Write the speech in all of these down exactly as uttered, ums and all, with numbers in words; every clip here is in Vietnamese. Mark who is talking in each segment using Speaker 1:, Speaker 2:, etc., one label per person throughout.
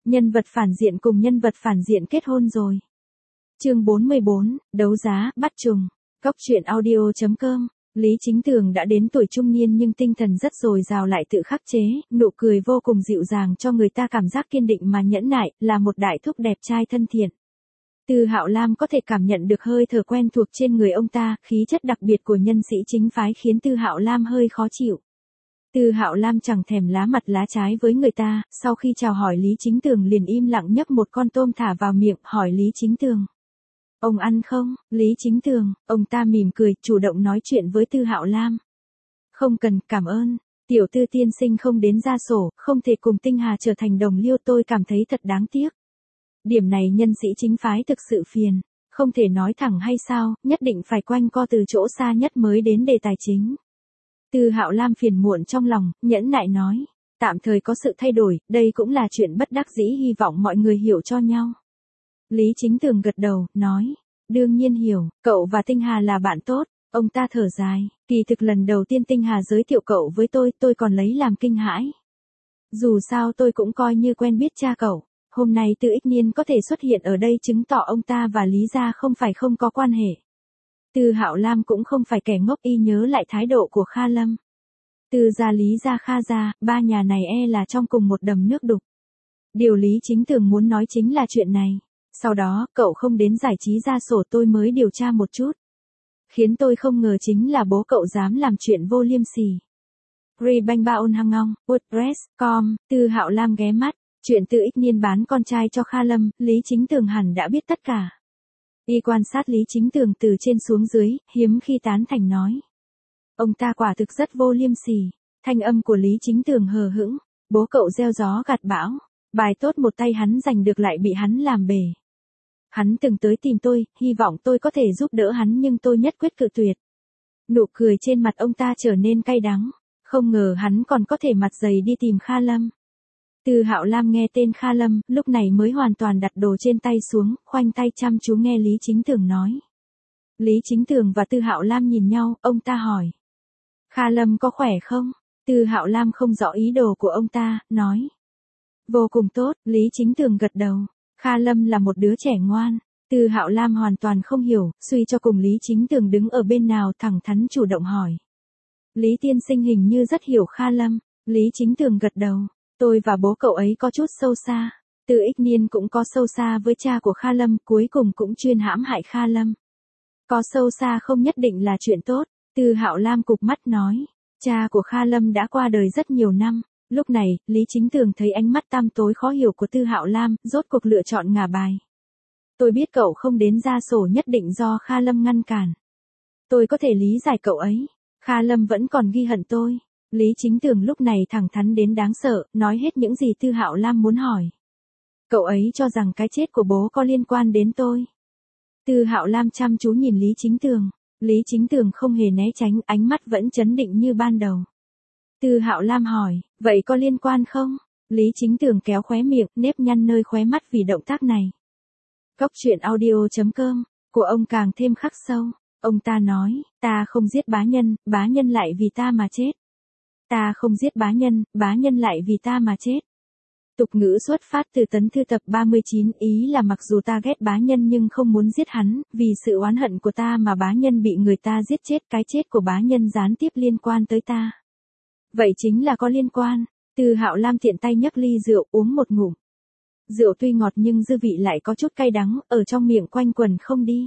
Speaker 1: Nhân vật phản diện cùng nhân vật phản diện kết hôn rồi. Chương bốn mươi bốn, đấu giá, bắt trùng. Cóc truyện audio chấm com. Lý Chính Tường đã đến tuổi trung niên nhưng tinh thần rất dồi dào lại tự khắc chế, nụ cười vô cùng dịu dàng cho người ta cảm giác kiên định mà nhẫn nại, là một đại thúc đẹp trai thân thiện. Từ Hạo Lam có thể cảm nhận được hơi thở quen thuộc trên người ông ta, khí chất đặc biệt của nhân sĩ chính phái khiến Từ Hạo Lam hơi khó chịu. Từ Hạo Lam chẳng thèm lá mặt lá trái với người ta, sau khi chào hỏi Lý Chính Tường liền im lặng nhấp một con tôm thả vào miệng, hỏi Lý Chính Tường. Ông ăn không? Lý Chính Tường, ông ta mỉm cười, chủ động nói chuyện với Từ Hạo Lam. Không cần, cảm ơn. Tiểu Tư tiên sinh không đến ra sổ, không thể cùng Tinh Hà trở thành đồng liêu, tôi cảm thấy thật đáng tiếc. Điểm này nhân sĩ chính phái thực sự phiền, không thể nói thẳng hay sao, nhất định phải quanh co từ chỗ xa nhất mới đến đề tài chính. Từ Hạo Lam phiền muộn trong lòng, nhẫn nại nói, tạm thời có sự thay đổi, đây cũng là chuyện bất đắc dĩ, hy vọng mọi người hiểu cho nhau. Lý Chính Tường gật đầu, nói, đương nhiên hiểu, cậu và Tinh Hà là bạn tốt. Ông ta thở dài, kỳ thực lần đầu tiên Tinh Hà giới thiệu cậu với tôi, tôi còn lấy làm kinh hãi. Dù sao tôi cũng coi như quen biết cha cậu, hôm nay Từ Ích Niên có thể xuất hiện ở đây chứng tỏ ông ta và Lý gia không phải không có quan hệ. Từ Hạo Lam cũng không phải kẻ ngốc, y nhớ lại thái độ của Kha Lâm. Từ gia Lý gia Kha gia, ba nhà này e là trong cùng một đầm nước đục. Điều Lý Chính Tường muốn nói chính là chuyện này. Sau đó, cậu không đến giải trí ra sổ, tôi mới điều tra một chút. Khiến tôi không ngờ chính là bố cậu dám làm chuyện vô liêm sỉ. Ri banh ba ôn hăng ngong, WordPress chấm com, Từ Hạo Lam ghé mắt, chuyện Từ Ích Niên bán con trai cho Kha Lâm, Lý Chính Tường hẳn đã biết tất cả. Y quan sát Lý Chính Tường từ trên xuống dưới, hiếm khi tán thành nói. Ông ta quả thực rất vô liêm sỉ. Thanh âm của Lý Chính Tường hờ hững, bố cậu gieo gió gặt bão, bài tốt một tay hắn giành được lại bị hắn làm bể. Hắn từng tới tìm tôi, hy vọng tôi có thể giúp đỡ hắn nhưng tôi nhất quyết cự tuyệt. Nụ cười trên mặt ông ta trở nên cay đắng, không ngờ hắn còn có thể mặt dày đi tìm Kha Lâm. Từ Hạo Lam nghe tên Kha Lâm, lúc này mới hoàn toàn đặt đồ trên tay xuống, khoanh tay chăm chú nghe Lý Chính Tường nói. Lý Chính Tường và Từ Hạo Lam nhìn nhau, ông ta hỏi. Kha Lâm có khỏe không? Từ Hạo Lam không rõ ý đồ của ông ta, nói. Vô cùng tốt, Lý Chính Tường gật đầu. Kha Lâm là một đứa trẻ ngoan. Từ Hạo Lam hoàn toàn không hiểu, suy cho cùng Lý Chính Tường đứng ở bên nào, thẳng thắn chủ động hỏi. Lý tiên sinh hình như rất hiểu Kha Lâm. Lý Chính Tường gật đầu. Tôi và bố cậu ấy có chút sâu xa. Từ Ích Niên cũng có sâu xa với cha của Kha Lâm, cuối cùng cũng chuyên hãm hại Kha Lâm. Có sâu xa không nhất định là chuyện tốt. Từ Hạo Lam cụp mắt nói. Cha của Kha Lâm đã qua đời rất nhiều năm. Lúc này, Lý Chính Tường thấy ánh mắt tăm tối khó hiểu của Từ Hạo Lam, rốt cuộc lựa chọn ngả bài. Tôi biết cậu không đến ra sổ nhất định do Kha Lâm ngăn cản. Tôi có thể lý giải cậu ấy. Kha Lâm vẫn còn ghi hận tôi. Lý Chính Tường lúc này thẳng thắn đến đáng sợ, nói hết những gì Từ Hạo Lam muốn hỏi. Cậu ấy cho rằng cái chết của bố có liên quan đến tôi. Từ Hạo Lam chăm chú nhìn Lý Chính Tường. Lý Chính Tường không hề né tránh, ánh mắt vẫn trấn định như ban đầu. Từ Hạo Lam hỏi, vậy có liên quan không? Lý Chính Tường kéo khóe miệng, nếp nhăn nơi khóe mắt vì động tác này. Cóc truyện audio chấm com, của ông càng thêm khắc sâu. Ông ta nói, ta không giết bá nhân, bá nhân lại vì ta mà chết. Ta không giết bá nhân, bá nhân lại vì ta mà chết. Tục ngữ xuất phát từ Tấn Thư tập ba mươi chín, ý là mặc dù ta ghét bá nhân nhưng không muốn giết hắn, vì sự oán hận của ta mà bá nhân bị người ta giết chết, cái chết của bá nhân gián tiếp liên quan tới ta. Vậy chính là có liên quan. Từ Hạo Lam tiện tay nhấc ly rượu uống một ngụm. Rượu tuy ngọt nhưng dư vị lại có chút cay đắng, ở trong miệng quanh quẩn không đi.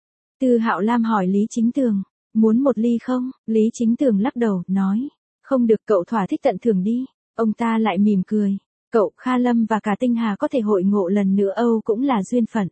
Speaker 1: Từ Hạo Lam hỏi Lý Chính Tường, muốn một ly không? Lý Chính Tường lắc đầu, nói, không được, cậu thỏa thích tận thưởng đi. Ông ta lại mỉm cười, cậu, Kha Lâm và cả Tinh Hà có thể hội ngộ lần nữa Âu cũng là duyên phận.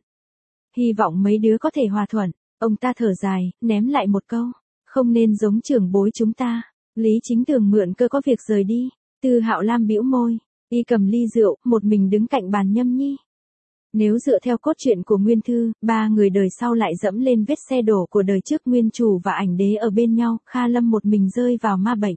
Speaker 1: Hy vọng mấy đứa có thể hòa thuận. Ông ta thở dài, ném lại một câu, không nên giống trưởng bối chúng ta. Lý Chính Tường mượn cơ có việc rời đi. Từ Hạo Lam bĩu môi, y cầm ly rượu, một mình đứng cạnh bàn nhâm nhi. Nếu dựa theo cốt truyện của Nguyên Thư, ba người đời sau lại dẫm lên vết xe đổ của đời trước, Nguyên Chủ và Ảnh Đế ở bên nhau, Kha Lâm một mình rơi vào ma bệnh.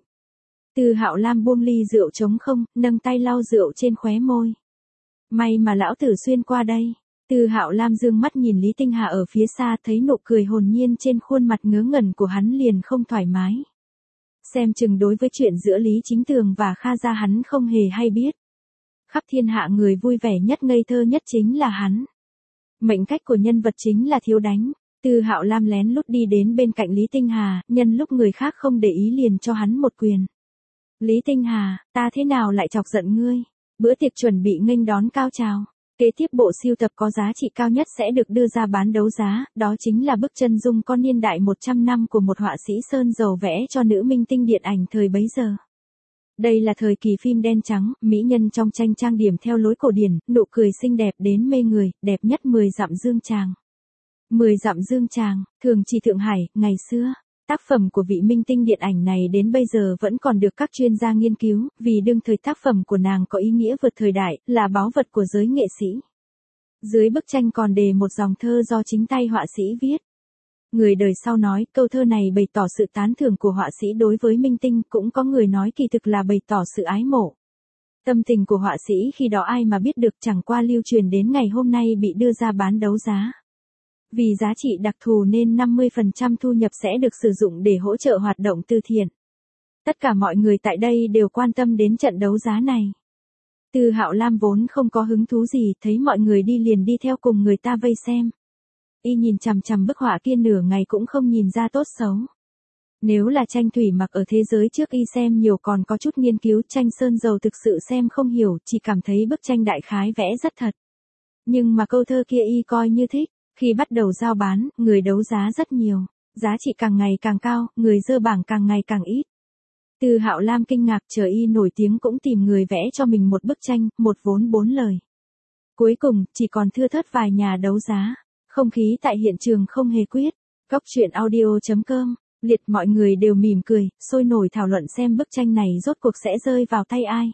Speaker 1: Từ Hạo Lam buông ly rượu trống không, nâng tay lau rượu trên khóe môi. May mà lão tử xuyên qua đây. Từ Hạo Lam dương mắt nhìn Lý Tinh Hà ở phía xa, thấy nụ cười hồn nhiên trên khuôn mặt ngớ ngẩn của hắn liền không thoải mái. Xem chừng đối với chuyện giữa Lý Chính Tường và Kha gia hắn không hề hay biết. Khắp thiên hạ người vui vẻ nhất ngây thơ nhất chính là hắn. Mệnh cách của nhân vật chính là thiếu đánh. Từ Hạo Lam lén lút đi đến bên cạnh Lý Tinh Hà, nhân lúc người khác không để ý liền cho hắn một quyền. Lý Tinh Hà, ta thế nào lại chọc giận ngươi? Bữa tiệc chuẩn bị nghênh đón cao trào. Kế tiếp bộ sưu tập có giá trị cao nhất sẽ được đưa ra bán đấu giá, đó chính là bức chân dung con niên đại một trăm năm của một họa sĩ sơn dầu vẽ cho nữ minh tinh điện ảnh thời bấy giờ. Đây là thời kỳ phim đen trắng, mỹ nhân trong tranh trang điểm theo lối cổ điển, nụ cười xinh đẹp đến mê người, đẹp nhất mười dặm dương tràng. mười dặm dương tràng, thường trì Thượng Hải, ngày xưa. Tác phẩm của vị minh tinh điện ảnh này đến bây giờ vẫn còn được các chuyên gia nghiên cứu, vì đương thời tác phẩm của nàng có ý nghĩa vượt thời đại, là báu vật của giới nghệ sĩ. Dưới bức tranh còn đề một dòng thơ do chính tay họa sĩ viết. Người đời sau nói câu thơ này bày tỏ sự tán thưởng của họa sĩ đối với minh tinh, cũng có người nói kỳ thực là bày tỏ sự ái mộ. Tâm tình của họa sĩ khi đó ai mà biết được, chẳng qua lưu truyền đến ngày hôm nay bị đưa ra bán đấu giá. Vì giá trị đặc thù nên năm mươi phần trăm thu nhập sẽ được sử dụng để hỗ trợ hoạt động từ thiện. Tất cả mọi người tại đây đều quan tâm đến trận đấu giá này. Từ Hạo Lam vốn không có hứng thú gì, thấy mọi người đi liền đi theo cùng người ta vây xem. Y nhìn chằm chằm bức họa kia nửa ngày cũng không nhìn ra tốt xấu. Nếu là tranh thủy mặc ở thế giới trước y xem nhiều còn có chút nghiên cứu, tranh sơn dầu thực sự xem không hiểu, chỉ cảm thấy bức tranh đại khái vẽ rất thật. Nhưng mà câu thơ kia y coi như thích. Khi bắt đầu giao bán, người đấu giá rất nhiều, giá trị càng ngày càng cao, người dơ bảng càng ngày càng ít. Từ Hạo Lam kinh ngạc, chờ y nổi tiếng cũng tìm người vẽ cho mình một bức tranh, một vốn bốn lời. Cuối cùng, chỉ còn thưa thớt vài nhà đấu giá. Không khí tại hiện trường không hề quyết. Góc truyện audio chấm com, liệt mọi người đều mỉm cười, sôi nổi thảo luận xem bức tranh này rốt cuộc sẽ rơi vào tay ai.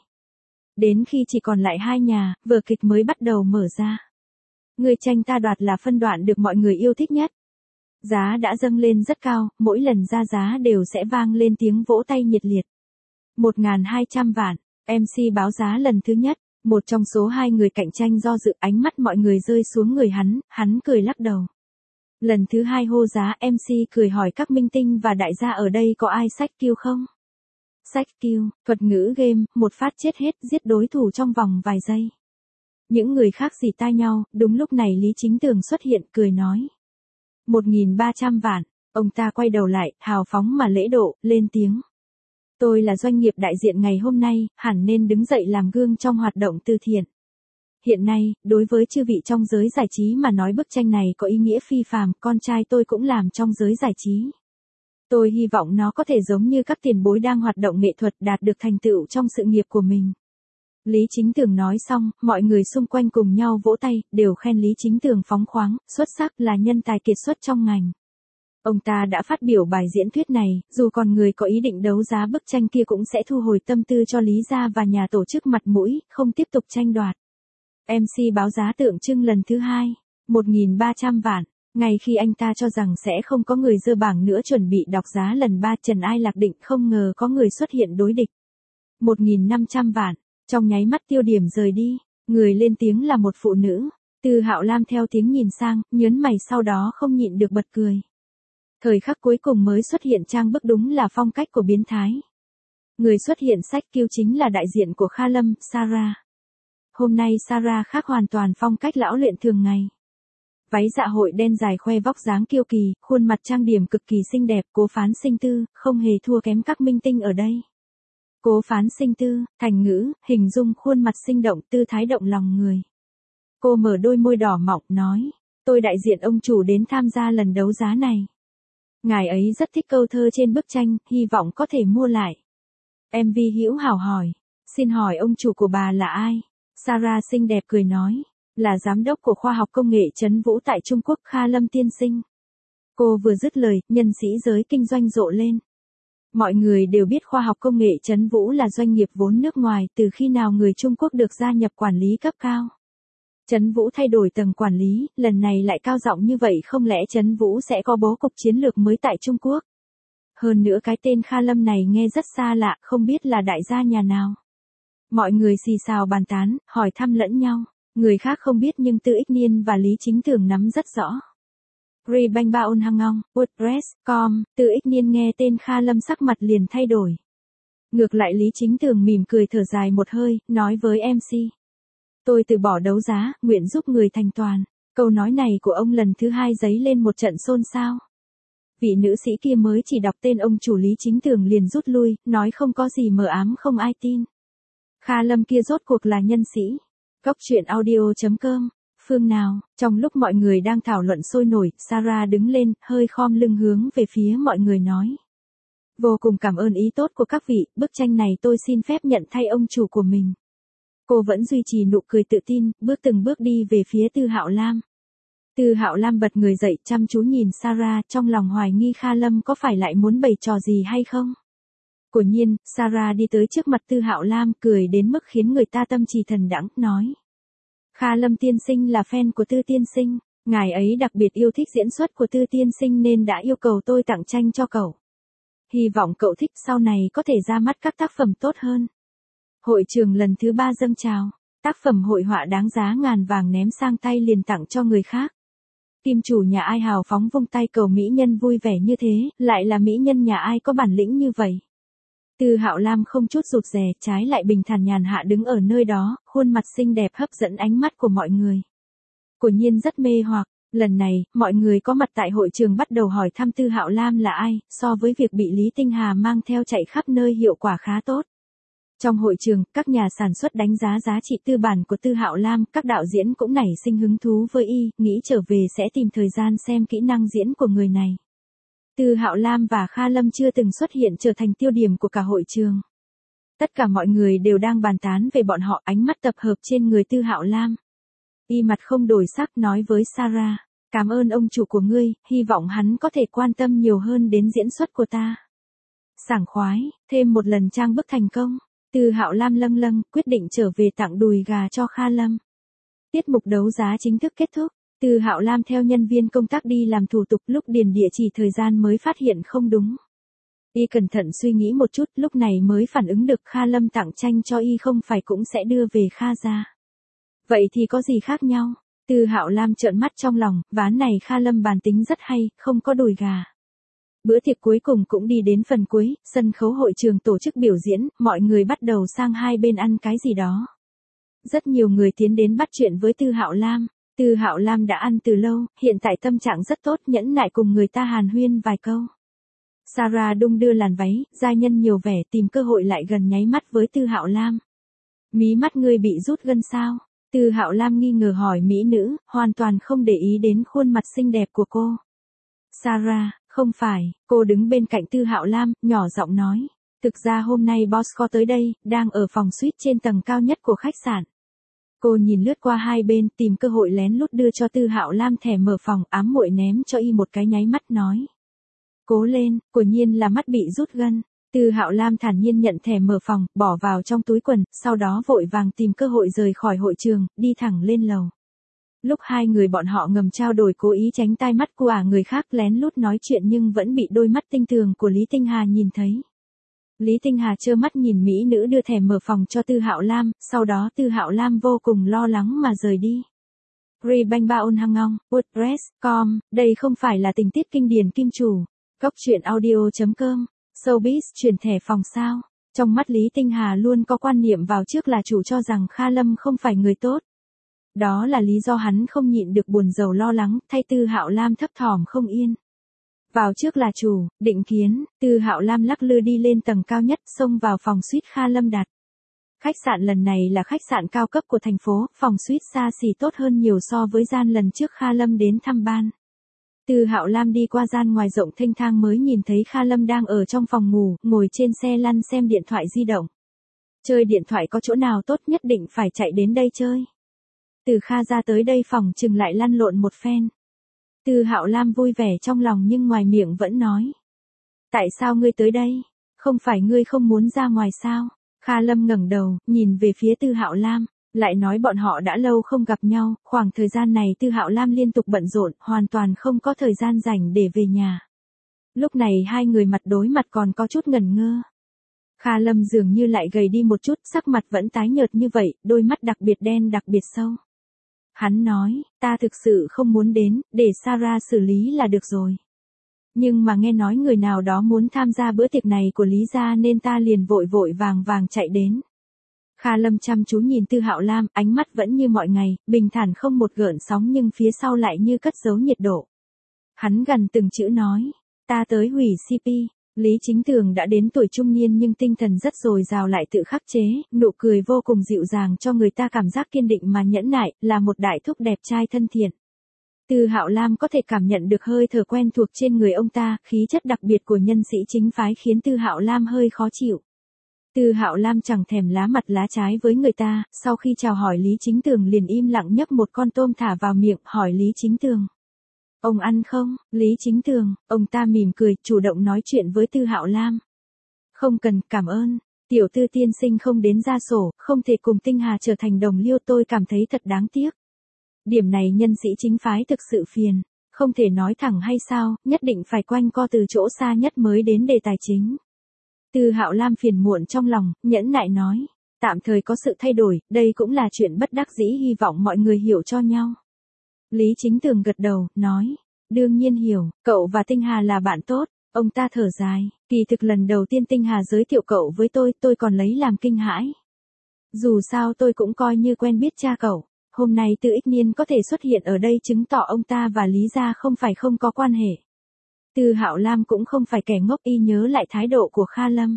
Speaker 1: Đến khi chỉ còn lại hai nhà, vở kịch mới bắt đầu mở ra. Người tranh ta đoạt là phân đoạn được mọi người yêu thích nhất. Giá đã dâng lên rất cao, mỗi lần ra giá đều sẽ vang lên tiếng vỗ tay nhiệt liệt. một nghìn hai trăm vạn, em xê báo giá lần thứ nhất, một trong số hai người cạnh tranh do dự, ánh mắt mọi người rơi xuống người hắn, hắn cười lắc đầu. Lần thứ hai hô giá, em xê cười hỏi các minh tinh và đại gia ở đây có ai sách kill không? Sách kill, thuật ngữ game, một phát chết hết, giết đối thủ trong vòng vài giây. Những người khác rỉ tai nhau, đúng lúc này Lý Chính Tường xuất hiện, cười nói. một nghìn ba trăm vạn, ông ta quay đầu lại, hào phóng mà lễ độ, lên tiếng. Tôi là doanh nghiệp đại diện ngày hôm nay, hẳn nên đứng dậy làm gương trong hoạt động từ thiện. Hiện nay, đối với chư vị trong giới giải trí mà nói bức tranh này có ý nghĩa phi phàm, con trai tôi cũng làm trong giới giải trí. Tôi hy vọng nó có thể giống như các tiền bối đang hoạt động nghệ thuật đạt được thành tựu trong sự nghiệp của mình. Lý Chính Tường nói xong, mọi người xung quanh cùng nhau vỗ tay, đều khen Lý Chính Tường phóng khoáng, xuất sắc, là nhân tài kiệt xuất trong ngành. Ông ta đã phát biểu bài diễn thuyết này, dù còn người có ý định đấu giá bức tranh kia cũng sẽ thu hồi tâm tư cho Lý gia và nhà tổ chức mặt mũi, không tiếp tục tranh đoạt. em xê báo giá tượng trưng lần thứ hai, một nghìn ba trăm vạn. Ngay khi anh ta cho rằng sẽ không có người dơ bảng nữa chuẩn bị đọc giá lần ba, Trần Ai Lạc định không ngờ có người xuất hiện đối địch. một nghìn năm trăm vạn. Trong nháy mắt tiêu điểm rời đi, người lên tiếng là một phụ nữ. Từ Hạo Lam theo tiếng nhìn sang, nhớn mày sau đó không nhịn được bật cười. Thời khắc cuối cùng mới xuất hiện trang bức đúng là phong cách của biến thái. Người xuất hiện sách kill chính là đại diện của Kha Lâm, Sarah. Hôm nay Sarah khác hoàn toàn phong cách lão luyện thường ngày. Váy dạ hội đen dài khoe vóc dáng kiêu kỳ, khuôn mặt trang điểm cực kỳ xinh đẹp, Cố Phán Sinh Tư, không hề thua kém các minh tinh ở đây. Cố Phán Sinh Tư, thành ngữ, hình dung khuôn mặt sinh động, tư thái động lòng người. Cô mở đôi môi đỏ mọng, nói, tôi đại diện ông chủ đến tham gia lần đấu giá này. Ngài ấy rất thích câu thơ trên bức tranh, hy vọng có thể mua lại. em vê hữu hảo hỏi, xin hỏi ông chủ của bà là ai? Sarah xinh đẹp cười nói, là giám đốc của khoa học công nghệ Trấn Vũ tại Trung Quốc, Kha Lâm tiên sinh. Cô vừa dứt lời, nhân sĩ giới kinh doanh rộ lên. Mọi người đều biết khoa học công nghệ Trấn Vũ là doanh nghiệp vốn nước ngoài, từ khi nào người Trung Quốc được gia nhập quản lý cấp cao. Trấn Vũ thay đổi tầng quản lý, lần này lại cao giọng như vậy, không lẽ Trấn Vũ sẽ có bố cục chiến lược mới tại Trung Quốc? Hơn nữa cái tên Kha Lâm này nghe rất xa lạ, không biết là đại gia nhà nào. Mọi người xì xào bàn tán, hỏi thăm lẫn nhau, người khác không biết nhưng Tư Ích Niên và Lý Chính Tường nắm rất rõ. Ri Banh Ba On Hang Ngong, WordPress chấm com, Tư Ích Niên nghe tên Kha Lâm sắc mặt liền thay đổi. Ngược lại Lý Chính Tường mỉm cười thở dài một hơi, nói với em xê. Tôi từ bỏ đấu giá, nguyện giúp người thành toàn. Câu nói này của ông lần thứ hai dấy lên một trận xôn xao. Vị nữ sĩ kia mới chỉ đọc tên ông chủ Lý Chính Tường liền rút lui, nói không có gì mờ ám không ai tin. Kha Lâm kia rốt cuộc là nhân sĩ. Góc truyện audio chấm com. Phương nào, trong lúc mọi người đang thảo luận sôi nổi, Sarah đứng lên, hơi khom lưng hướng về phía mọi người nói. Vô cùng cảm ơn ý tốt của các vị, bức tranh này tôi xin phép nhận thay ông chủ của mình. Cô vẫn duy trì nụ cười tự tin, bước từng bước đi về phía Tư Hạo Lam. Tư Hạo Lam bật người dậy chăm chú nhìn Sarah, trong lòng hoài nghi Kha Lâm có phải lại muốn bày trò gì hay không. Quả nhiên, Sarah đi tới trước mặt Tư Hạo Lam, cười đến mức khiến người ta tâm trì thần đãng, nói. Kha Lâm tiên sinh là fan của Tư tiên sinh, ngài ấy đặc biệt yêu thích diễn xuất của Tư tiên sinh nên đã yêu cầu tôi tặng tranh cho cậu. Hy vọng cậu thích sau này có thể ra mắt các tác phẩm tốt hơn. Hội trường lần thứ ba dâng trào, tác phẩm hội họa đáng giá ngàn vàng ném sang tay liền tặng cho người khác. Kim chủ nhà ai hào phóng vung tay cầu mỹ nhân vui vẻ như thế, lại là mỹ nhân nhà ai có bản lĩnh như vậy. Tư Hạo Lam không chút rụt rè, trái lại bình thản nhàn hạ đứng ở nơi đó, khuôn mặt xinh đẹp hấp dẫn ánh mắt của mọi người. Quả nhiên rất mê hoặc, lần này, mọi người có mặt tại hội trường bắt đầu hỏi thăm Tư Hạo Lam là ai, so với việc bị Lý Tinh Hà mang theo chạy khắp nơi hiệu quả khá tốt. Trong hội trường, các nhà sản xuất đánh giá giá trị tư bản của Tư Hạo Lam, các đạo diễn cũng nảy sinh hứng thú với y, nghĩ trở về sẽ tìm thời gian xem kỹ năng diễn của người này. Tư Hạo Lam và Kha Lâm chưa từng xuất hiện trở thành tiêu điểm của cả hội trường. Tất cả mọi người đều đang bàn tán về bọn họ, ánh mắt tập hợp trên người Tư Hạo Lam. Y mặt không đổi sắc nói với Sarah, cảm ơn ông chủ của ngươi, hy vọng hắn có thể quan tâm nhiều hơn đến diễn xuất của ta. Sảng khoái, thêm một lần trang bức thành công. Tư Hạo Lam lâng lâng, quyết định trở về tặng đùi gà cho Kha Lâm. Tiết mục đấu giá chính thức kết thúc, Tư Hạo Lam theo nhân viên công tác đi làm thủ tục, lúc điền địa chỉ thời gian mới phát hiện không đúng. Y cẩn thận suy nghĩ một chút, lúc này mới phản ứng được Kha Lâm tặng tranh cho y không phải cũng sẽ đưa về Kha gia. Vậy thì có gì khác nhau? Tư Hạo Lam trợn mắt trong lòng, ván này Kha Lâm bàn tính rất hay, không có đùi gà. Bữa tiệc cuối cùng cũng đi đến phần cuối, sân khấu hội trường tổ chức biểu diễn, mọi người bắt đầu sang hai bên ăn cái gì đó. Rất nhiều người tiến đến bắt chuyện với Tư Hạo Lam. Tư Hạo Lam đã ăn từ lâu, hiện tại tâm trạng rất tốt, nhẫn nại cùng người ta hàn huyên vài câu. Sarah đung đưa làn váy, giai nhân nhiều vẻ tìm cơ hội lại gần nháy mắt với Tư Hạo Lam. Mí mắt ngươi bị rút gân sao? Tư Hạo Lam nghi ngờ hỏi mỹ nữ, hoàn toàn không để ý đến khuôn mặt xinh đẹp của cô. Sarah, không phải, cô đứng bên cạnh Tư Hạo Lam, nhỏ giọng nói. Thực ra hôm nay boss có tới đây, đang ở phòng suite trên tầng cao nhất của khách sạn. Cô nhìn lướt qua hai bên, tìm cơ hội lén lút đưa cho Tư Hạo Lam thẻ mở phòng, ám muội ném cho y một cái nháy mắt nói. Cố lên, quả nhiên là mắt bị rút gân. Tư Hạo Lam thản nhiên nhận thẻ mở phòng, bỏ vào trong túi quần, sau đó vội vàng tìm cơ hội rời khỏi hội trường, đi thẳng lên lầu. Lúc hai người bọn họ ngầm trao đổi cố ý tránh tai mắt của à người khác lén lút nói chuyện nhưng vẫn bị đôi mắt tinh tường của Lý Tinh Hà nhìn thấy. Lý Tinh Hà trơ mắt nhìn mỹ nữ đưa thẻ mở phòng cho Tư Hạo Lam, sau đó Tư Hạo Lam vô cùng lo lắng mà rời đi. Rebanh Baon Hang Ngong, WordPress chấm com, đây không phải là tình tiết kinh điển kim chủ. Góc truyện audio chấm com, showbiz chuyển thẻ phòng sao. Trong mắt Lý Tinh Hà luôn có quan niệm vào trước là chủ cho rằng Kha Lâm không phải người tốt. Đó là lý do hắn không nhịn được buồn rầu lo lắng, thay Tư Hạo Lam thấp thỏm không yên. Vào trước là chủ, định kiến, Tư Hạo Lam lắc lư đi lên tầng cao nhất, xông vào phòng suite Kha Lâm đặt. Khách sạn lần này là khách sạn cao cấp của thành phố, phòng suite xa xỉ tốt hơn nhiều so với gian lần trước Kha Lâm đến thăm ban. Tư Hạo Lam đi qua gian ngoài rộng thênh thang mới nhìn thấy Kha Lâm đang ở trong phòng ngủ, ngồi trên xe lăn xem điện thoại di động. Chơi điện thoại có chỗ nào tốt nhất định phải chạy đến đây chơi. Từ Kha ra tới đây phòng chừng lại lăn lộn một phen. Tư Hạo Lam vui vẻ trong lòng nhưng ngoài miệng vẫn nói. Tại sao ngươi tới đây? Không phải ngươi không muốn ra ngoài sao? Kha Lâm ngẩng đầu, nhìn về phía Tư Hạo Lam, lại nói bọn họ đã lâu không gặp nhau, khoảng thời gian này Tư Hạo Lam liên tục bận rộn, hoàn toàn không có thời gian rảnh để về nhà. Lúc này hai người mặt đối mặt còn có chút ngẩn ngơ. Kha Lâm dường như lại gầy đi một chút, sắc mặt vẫn tái nhợt như vậy, đôi mắt đặc biệt đen đặc biệt sâu. Hắn nói, ta thực sự không muốn đến, để Sarah xử lý là được rồi. Nhưng mà nghe nói người nào đó muốn tham gia bữa tiệc này của Lý gia nên ta liền vội vội vàng vàng chạy đến. Kha Lâm chăm chú nhìn Tư Hạo Lam, ánh mắt vẫn như mọi ngày, bình thản không một gợn sóng nhưng phía sau lại như cất giấu nhiệt độ. Hắn gần từng chữ nói, ta tới hủy xê pê. Lý Chính Tường đã đến tuổi trung niên nhưng tinh thần rất dồi dào lại tự khắc chế, nụ cười vô cùng dịu dàng cho người ta cảm giác kiên định mà nhẫn nại, là một đại thúc đẹp trai thân thiện. Tư Hạo Lam có thể cảm nhận được hơi thở quen thuộc trên người ông ta, khí chất đặc biệt của nhân sĩ chính phái khiến Tư Hạo Lam hơi khó chịu. Tư Hạo Lam chẳng thèm lá mặt lá trái với người ta, sau khi chào hỏi Lý Chính Tường liền im lặng nhấc một con tôm thả vào miệng, hỏi Lý Chính Tường. Ông ăn không? Lý Chính Tường, ông ta mỉm cười, chủ động nói chuyện với Tư Hạo Lam. Không cần, cảm ơn. Tiểu Tư tiên sinh không đến ra sổ, không thể cùng Tinh Hà trở thành đồng liêu, tôi cảm thấy thật đáng tiếc. Điểm này nhân sĩ chính phái thực sự phiền, không thể nói thẳng hay sao, nhất định phải quanh co từ chỗ xa nhất mới đến đề tài chính. Tư Hạo Lam phiền muộn trong lòng, nhẫn nại nói, tạm thời có sự thay đổi, đây cũng là chuyện bất đắc dĩ, hy vọng mọi người hiểu cho nhau. Lý Chính Tường gật đầu, nói, đương nhiên hiểu, cậu và Tinh Hà là bạn tốt. Ông ta thở dài, kỳ thực lần đầu tiên Tinh Hà giới thiệu cậu với tôi, tôi còn lấy làm kinh hãi. Dù sao tôi cũng coi như quen biết cha cậu, hôm nay Tư Ích Niên có thể xuất hiện ở đây chứng tỏ ông ta và Lý gia không phải không có quan hệ. Tư Hạo Lam cũng không phải kẻ ngốc, y nhớ lại thái độ của Kha Lâm.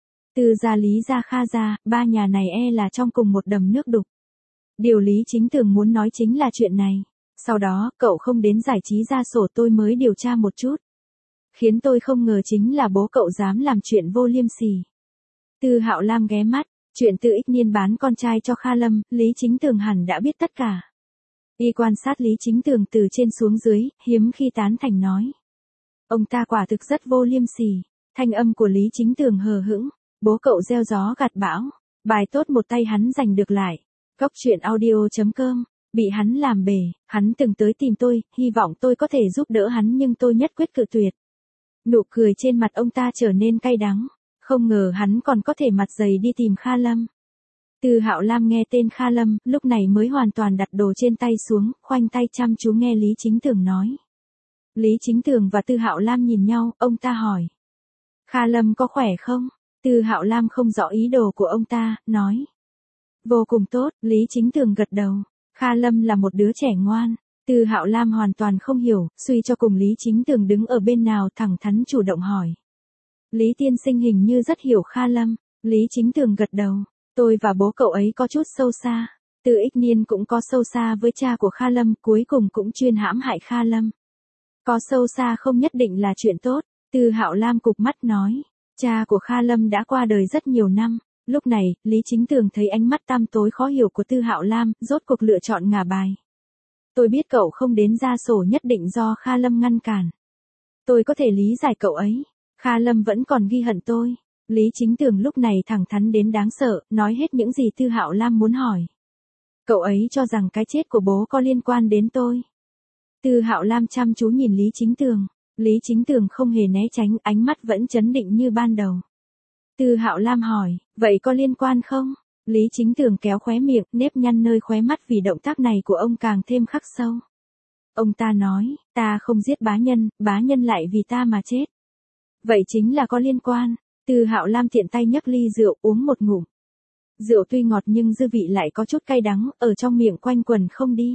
Speaker 1: Tư gia Lý gia Kha gia, ba nhà này e là trong cùng một đầm nước đục. Điều Lý Chính Tường muốn nói chính là chuyện này. Sau đó, cậu không đến giải trí ra sổ, tôi mới điều tra một chút. Khiến tôi không ngờ chính là bố cậu dám làm chuyện vô liêm sỉ. Tư Hạo Lam ghé mắt, chuyện Tư Ích Niên bán con trai cho Kha Lâm, Lý Chính Tường hẳn đã biết tất cả. Y quan sát Lý Chính Tường từ trên xuống dưới, hiếm khi tán thành nói. Ông ta quả thực rất vô liêm sỉ. Thanh âm của Lý Chính Tường hờ hững, bố cậu gieo gió gặt bão, bài tốt một tay hắn giành được lại. Cóc truyện audio chấm com. Bị hắn làm bể, hắn từng tới tìm tôi, hy vọng tôi có thể giúp đỡ hắn nhưng tôi nhất quyết cự tuyệt. Nụ cười trên mặt ông ta trở nên cay đắng, không ngờ hắn còn có thể mặt dày đi tìm Kha Lâm. Tư Hạo Lam nghe tên Kha Lâm, lúc này mới hoàn toàn đặt đồ trên tay xuống, khoanh tay chăm chú nghe Lý Chính Tường nói. Lý Chính Tường và Tư Hạo Lam nhìn nhau, ông ta hỏi. Kha Lâm có khỏe không? Tư Hạo Lam không rõ ý đồ của ông ta, nói. Vô cùng tốt, Lý Chính Tường gật đầu. Kha Lâm là một đứa trẻ ngoan. Tư Hạo Lam hoàn toàn không hiểu, suy cho cùng Lý Chính Tường đứng ở bên nào, thẳng thắn chủ động hỏi. Lý tiên sinh hình như rất hiểu Kha Lâm. Lý Chính Tường gật đầu. Tôi và bố cậu ấy có chút sâu xa. Tư Ích Niên cũng có sâu xa với cha của Kha Lâm, cuối cùng cũng chuyên hãm hại Kha Lâm. Có sâu xa không nhất định là chuyện tốt. Tư Hạo Lam cụp mắt nói. Cha của Kha Lâm đã qua đời rất nhiều năm. Lúc này, Lý Chính Tường thấy ánh mắt tăm tối khó hiểu của Tư Hạo Lam, rốt cuộc lựa chọn ngả bài. Tôi biết cậu không đến ra sổ nhất định do Kha Lâm ngăn cản. Tôi có thể lý giải cậu ấy. Kha Lâm vẫn còn ghi hận tôi. Lý Chính Tường lúc này thẳng thắn đến đáng sợ, nói hết những gì Tư Hạo Lam muốn hỏi. Cậu ấy cho rằng cái chết của bố có liên quan đến tôi. Tư Hạo Lam chăm chú nhìn Lý Chính Tường. Lý Chính Tường không hề né tránh, ánh mắt vẫn chấn định như ban đầu. Tư Hạo Lam hỏi, vậy có liên quan không? Lý Chính Tường kéo khóe miệng, nếp nhăn nơi khóe mắt vì động tác này của ông càng thêm khắc sâu. Ông ta nói, ta không giết bá nhân, bá nhân lại vì ta mà chết. Vậy chính là có liên quan. Tư Hạo Lam tiện tay nhấc ly rượu uống một ngụm. Rượu tuy ngọt nhưng dư vị lại có chút cay đắng, ở trong miệng quanh quẩn không đi.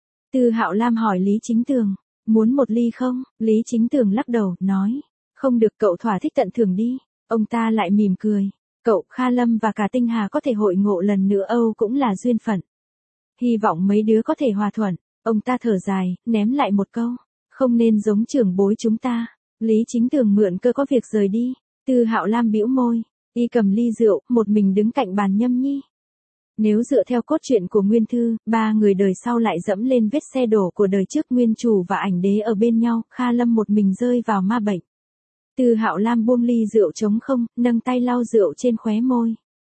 Speaker 1: Tư Hạo Lam hỏi Lý Chính Tường, muốn một ly không? Lý Chính Tường lắc đầu, nói, không được, cậu thỏa thích tận thưởng đi. Ông ta lại mỉm cười, cậu, Kha Lâm và cả Tinh Hà có thể hội ngộ lần nữa Âu cũng là duyên phận. Hy vọng mấy đứa có thể hòa thuận. Ông ta thở dài, ném lại một câu, không nên giống trưởng bối chúng ta. Lý Chính Tường mượn cơ có việc rời đi. Tư Hạo Lam bĩu môi, y cầm ly rượu, một mình đứng cạnh bàn nhâm nhi. Nếu dựa theo cốt truyện của Nguyên Thư, ba người đời sau lại dẫm lên vết xe đổ của đời trước, Nguyên Chủ và Ảnh Đế ở bên nhau, Kha Lâm một mình rơi vào ma bệnh. Tư Hạo Lam buông ly rượu trống không, nâng tay lau rượu trên khóe môi.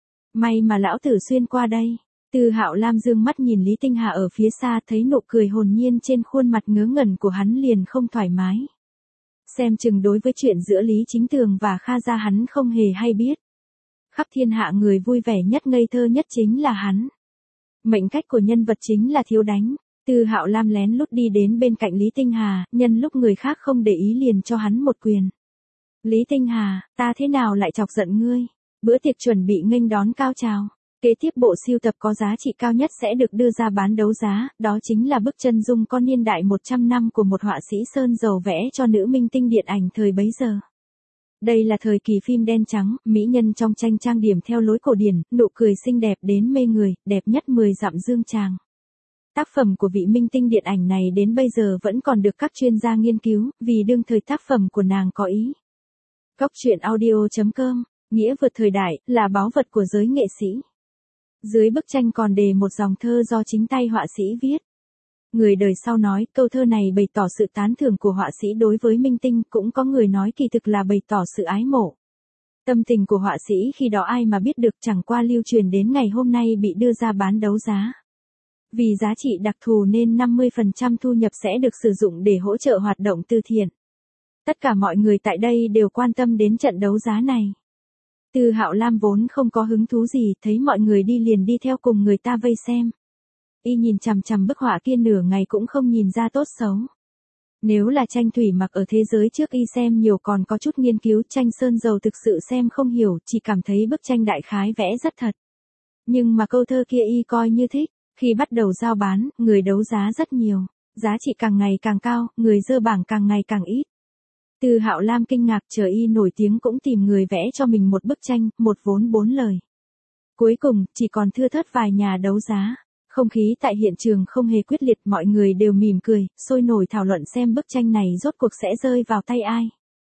Speaker 1: May mà lão tử xuyên qua đây. Tư Hạo Lam dương mắt nhìn Lý Tinh Hà ở phía xa, thấy nụ cười hồn nhiên trên khuôn mặt ngớ ngẩn của hắn liền không thoải mái. Xem chừng đối với chuyện giữa Lý Chính Tường và Kha gia hắn không hề hay biết. Khắp thiên hạ người vui vẻ nhất, ngây thơ nhất chính là hắn. Mệnh cách của nhân vật chính là thiếu đánh. Tư Hạo Lam lén lút đi đến bên cạnh Lý Tinh Hà, nhân lúc người khác không để ý liền cho hắn một quyền. Lý Tinh Hà, ta thế nào lại chọc giận ngươi? Bữa tiệc chuẩn bị nghênh đón cao trào. Kế tiếp bộ sưu tập có giá trị cao nhất sẽ được đưa ra bán đấu giá, đó chính là bức chân dung con niên đại một trăm năm của một họa sĩ sơn dầu vẽ cho nữ minh tinh điện ảnh thời bấy giờ. Đây là thời kỳ phim đen trắng, mỹ nhân trong tranh trang điểm theo lối cổ điển, nụ cười xinh đẹp đến mê người, đẹp nhất mười dặm dương tràng. Tác phẩm của vị minh tinh điện ảnh này đến bây giờ vẫn còn được các chuyên gia nghiên cứu, vì đương thời tác phẩm của nàng có ý. Góc truyện audio chấm com, nghĩa vượt thời đại, là báu vật của giới nghệ sĩ. Dưới bức tranh còn đề một dòng thơ do chính tay họa sĩ viết. Người đời sau nói câu thơ này bày tỏ sự tán thưởng của họa sĩ đối với minh tinh, cũng có người nói kỳ thực là bày tỏ sự ái mộ. Tâm tình của họa sĩ khi đó ai mà biết được, chẳng qua lưu truyền đến ngày hôm nay bị đưa ra bán đấu giá. Vì giá trị đặc thù nên năm mươi phần trăm thu nhập sẽ được sử dụng để hỗ trợ hoạt động từ thiện. Tất cả mọi người tại đây đều quan tâm đến trận đấu giá này. Từ Hạo Lam vốn không có hứng thú gì, thấy mọi người đi liền đi theo cùng người ta vây xem. Y nhìn chằm chằm bức họa kia nửa ngày cũng không nhìn ra tốt xấu. Nếu là tranh thủy mặc ở thế giới trước y xem nhiều còn có chút nghiên cứu, tranh sơn dầu thực sự xem không hiểu, chỉ cảm thấy bức tranh đại khái vẽ rất thật. Nhưng mà câu thơ kia y coi như thích, khi bắt đầu giao bán, người đấu giá rất nhiều, giá trị càng ngày càng cao, người dơ bảng càng ngày càng ít. Từ Hạo Lam kinh ngạc, chờ y nổi tiếng cũng tìm người vẽ cho mình một bức tranh, một vốn bốn lời. Cuối cùng, chỉ còn thưa thớt vài nhà đấu giá. Không khí tại hiện trường không hề quyết liệt, mọi người đều mỉm cười, sôi nổi thảo luận xem bức tranh này rốt cuộc sẽ rơi vào tay ai.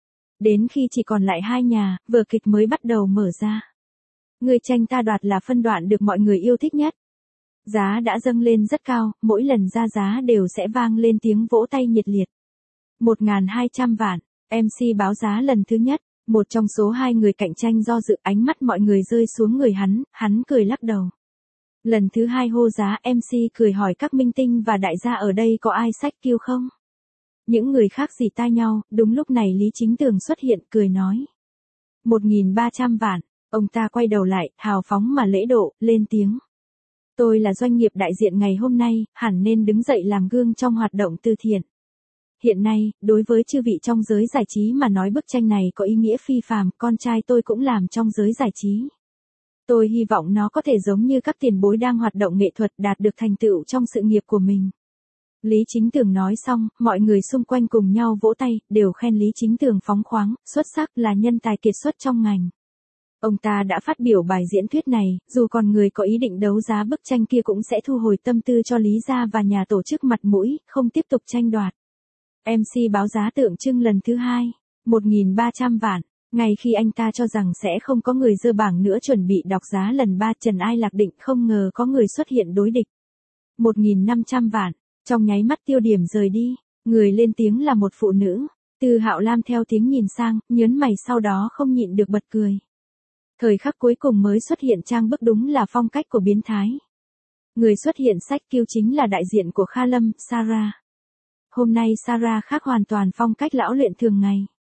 Speaker 1: Đến khi chỉ còn lại hai nhà, vở kịch mới bắt đầu mở ra. Người tranh ta đoạt là phân đoạn được mọi người yêu thích nhất. Giá đã dâng lên rất cao, mỗi lần ra giá đều sẽ vang lên tiếng vỗ tay nhiệt liệt. một nghìn hai trăm vạn, em xê báo giá lần thứ nhất, một trong số hai người cạnh tranh do dự, ánh mắt mọi người rơi xuống người hắn, hắn cười lắc đầu. Lần thứ hai hô giá, em xê cười hỏi các minh tinh và đại gia ở đây có ai xách kiêu không? Những người khác rỉ tai nhau, đúng lúc này Lý Chính Tường xuất hiện, cười nói. một nghìn ba trăm vạn, ông ta quay đầu lại, hào phóng mà lễ độ, lên tiếng. Tôi là doanh nghiệp đại diện ngày hôm nay, hẳn nên đứng dậy làm gương trong hoạt động từ thiện. Hiện nay, đối với chư vị trong giới giải trí mà nói bức tranh này có ý nghĩa phi phàm, con trai tôi cũng làm trong giới giải trí. Tôi hy vọng nó có thể giống như các tiền bối đang hoạt động nghệ thuật đạt được thành tựu trong sự nghiệp của mình. Lý Chính Tường nói xong, mọi người xung quanh cùng nhau vỗ tay, đều khen Lý Chính Tường phóng khoáng, xuất sắc, là nhân tài kiệt xuất trong ngành. Ông ta đã phát biểu bài diễn thuyết này, dù còn người có ý định đấu giá bức tranh kia cũng sẽ thu hồi tâm tư cho Lý gia và nhà tổ chức mặt mũi, không tiếp tục tranh đoạt. em xê báo giá tượng trưng lần thứ hai, một nghìn ba trăm vạn. Ngay khi anh ta cho rằng sẽ không có người dơ bảng nữa chuẩn bị đọc giá lần ba, Trần Ai Lạc định không ngờ có người xuất hiện đối địch. một nghìn năm trăm vạn, trong nháy mắt tiêu điểm rời đi, người lên tiếng là một phụ nữ. Từ Hạo Lam theo tiếng nhìn sang, nhớn mày sau đó không nhịn được bật cười. Thời khắc cuối cùng mới xuất hiện trang bức đúng là phong cách của biến thái. Người xuất hiện sách kiêu chính là đại diện của Kha Lâm, Sarah. Hôm nay Sarah khác hoàn toàn phong cách lão luyện thường ngày.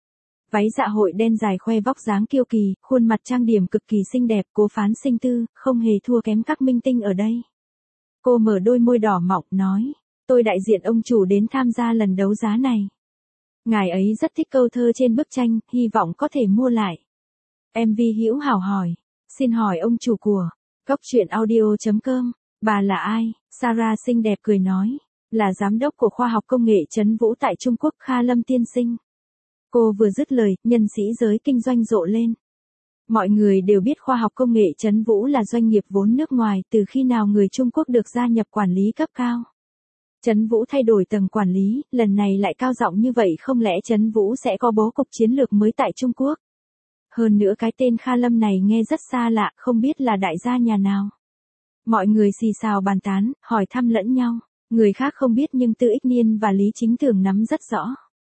Speaker 1: Váy dạ hội đen dài khoe vóc dáng kiêu kỳ, khuôn mặt trang điểm cực kỳ xinh đẹp, cố phán sinh tư, không hề thua kém các minh tinh ở đây. Cô mở đôi môi đỏ mọng, nói, tôi đại diện ông chủ đến tham gia lần đấu giá này. Ngài ấy rất thích câu thơ trên bức tranh, hy vọng có thể mua lại. em vê hữu hảo hỏi, xin hỏi ông chủ của góc truyện audio chấm com, bà là ai? Sarah xinh đẹp cười nói, là giám đốc của khoa học công nghệ Trấn Vũ tại Trung Quốc, Kha Lâm tiên sinh. Cô vừa dứt lời, nhân sĩ giới kinh doanh rộ lên. Mọi người đều biết khoa học công nghệ Trấn Vũ là doanh nghiệp vốn nước ngoài, từ khi nào người Trung Quốc được gia nhập quản lý cấp cao. Trấn Vũ thay đổi tầng quản lý, lần này lại cao giọng như vậy, không lẽ Trấn Vũ sẽ có bố cục chiến lược mới tại Trung Quốc? Hơn nữa cái tên Kha Lâm này nghe rất xa lạ, không biết là đại gia nhà nào. Mọi người xì xào bàn tán, hỏi thăm lẫn nhau, người khác không biết nhưng Tư Ích Niên và Lý Chính Tường nắm rất rõ.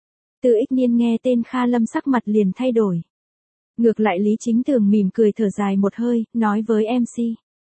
Speaker 1: Tư Ích Niên nghe tên Kha Lâm sắc mặt liền thay đổi. Ngược lại Lý Chính Tường mỉm cười thở dài một hơi, nói với em xê.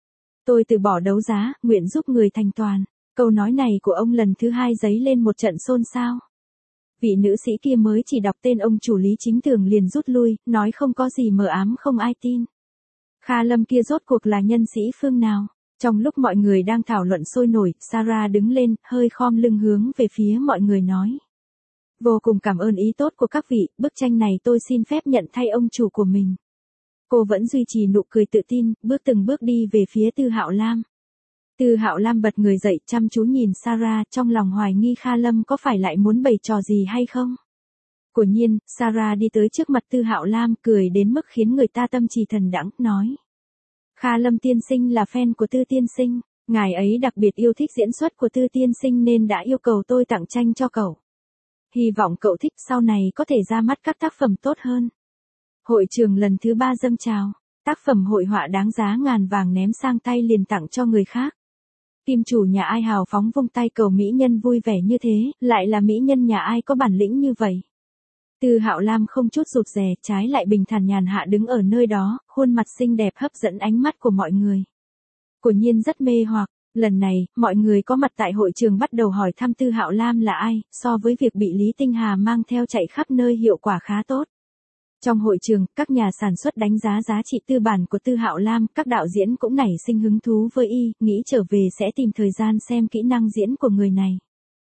Speaker 1: Tôi từ bỏ đấu giá, nguyện giúp người thành toàn. Câu nói này của ông lần thứ hai dấy lên một trận xôn xao. Vị nữ sĩ kia mới chỉ đọc tên ông chủ Lý Chính Tường liền rút lui, nói không có gì mờ ám không ai tin. Kha Lâm kia rốt cuộc là nhân sĩ phương nào? Trong lúc mọi người đang thảo luận sôi nổi, Sarah đứng lên, hơi khom lưng hướng về phía mọi người nói. Vô cùng cảm ơn ý tốt của các vị, bức tranh này tôi xin phép nhận thay ông chủ của mình. Cô vẫn duy trì nụ cười tự tin, bước từng bước đi về phía Tư Hạo Lam. Tư Hạo Lam bật người dậy, chăm chú nhìn Sarah, trong lòng hoài nghi Kha Lâm có phải lại muốn bày trò gì hay không. Quả nhiên, Sarah đi tới trước mặt Tư Hạo Lam, cười đến mức khiến người ta tâm trì thần đãng, nói: Kha Lâm tiên sinh là fan của Tư tiên sinh, ngài ấy đặc biệt yêu thích diễn xuất của Tư tiên sinh nên đã yêu cầu tôi tặng tranh cho cậu. Hy vọng cậu thích, sau này có thể ra mắt các tác phẩm tốt hơn. Hội trường lần thứ ba dâng trào, tác phẩm hội họa đáng giá ngàn vàng ném sang tay liền tặng cho người khác. Kim chủ nhà ai hào phóng vung tay cầu mỹ nhân vui vẻ như thế, lại là mỹ nhân nhà ai có bản lĩnh như vậy. Tư Hạo Lam không chút rụt rè, trái lại bình thản nhàn hạ đứng ở nơi đó, khuôn mặt xinh đẹp hấp dẫn ánh mắt của mọi người. Quả nhiên rất mê hoặc, lần này, mọi người có mặt tại hội trường bắt đầu hỏi thăm Tư Hạo Lam là ai, so với việc bị Lý Tinh Hà mang theo chạy khắp nơi hiệu quả khá tốt. Trong hội trường, các nhà sản xuất đánh giá giá trị tư bản của Tư Hạo Lam, các đạo diễn cũng nảy sinh hứng thú với y, nghĩ trở về sẽ tìm thời gian xem kỹ năng diễn của người này.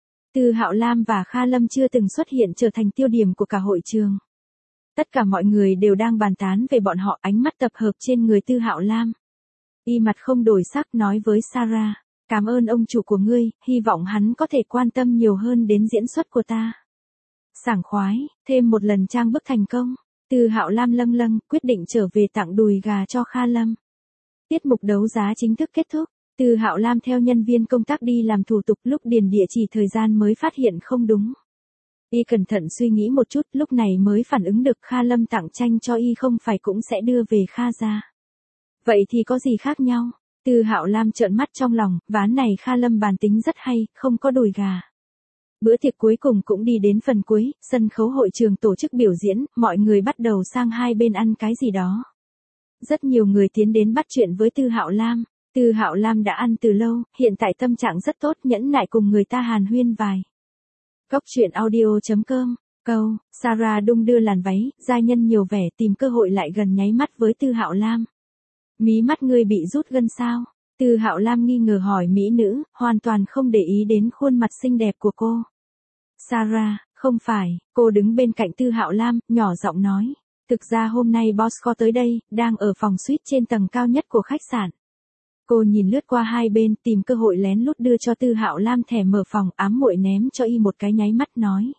Speaker 1: Tư Hạo Lam và Kha Lâm chưa từng xuất hiện trở thành tiêu điểm của cả hội trường. Tất cả mọi người đều đang bàn tán về bọn họ, ánh mắt tập hợp trên người Tư Hạo Lam. Y mặt không đổi sắc nói với Sarah: Cảm ơn ông chủ của ngươi, hy vọng hắn có thể quan tâm nhiều hơn đến diễn xuất của ta. Sảng khoái, thêm một lần trang bức thành công. Tư Hạo Lam lâng lâng, quyết định trở về tặng đùi gà cho Kha Lâm. Tiết mục đấu giá chính thức kết thúc, Tư Hạo Lam theo nhân viên công tác đi làm thủ tục, lúc điền địa chỉ thời gian mới phát hiện không đúng. Y cẩn thận suy nghĩ một chút, lúc này mới phản ứng được Kha Lâm tặng tranh cho y không phải cũng sẽ đưa về Kha gia. Vậy thì có gì khác nhau? Tư Hạo Lam trợn mắt trong lòng, ván này Kha Lâm bàn tính rất hay, không có đùi gà. Bữa tiệc cuối cùng cũng đi đến phần cuối, sân khấu hội trường tổ chức biểu diễn, mọi người bắt đầu sang hai bên ăn cái gì đó. Rất nhiều người tiến đến bắt chuyện với Tư Hạo Lam. Tư Hạo Lam đã ăn từ lâu, hiện tại tâm trạng rất tốt, nhẫn nại cùng người ta hàn huyên vài. Góc truyện audio chấm com, câu, Sarah đung đưa làn váy, giai nhân nhiều vẻ tìm cơ hội lại gần nháy mắt với Tư Hạo Lam. Mí mắt ngươi bị rút gân sao? Tư Hạo Lam nghi ngờ hỏi mỹ nữ, hoàn toàn không để ý đến khuôn mặt xinh đẹp của cô. Sarah, không phải, cô đứng bên cạnh Tư Hạo Lam, nhỏ giọng nói. Thực ra hôm nay boss có tới đây, đang ở phòng suite trên tầng cao nhất của khách sạn. Cô nhìn lướt qua hai bên, tìm cơ hội lén lút đưa cho Tư Hạo Lam thẻ mở phòng, ám muội ném cho y một cái nháy mắt nói.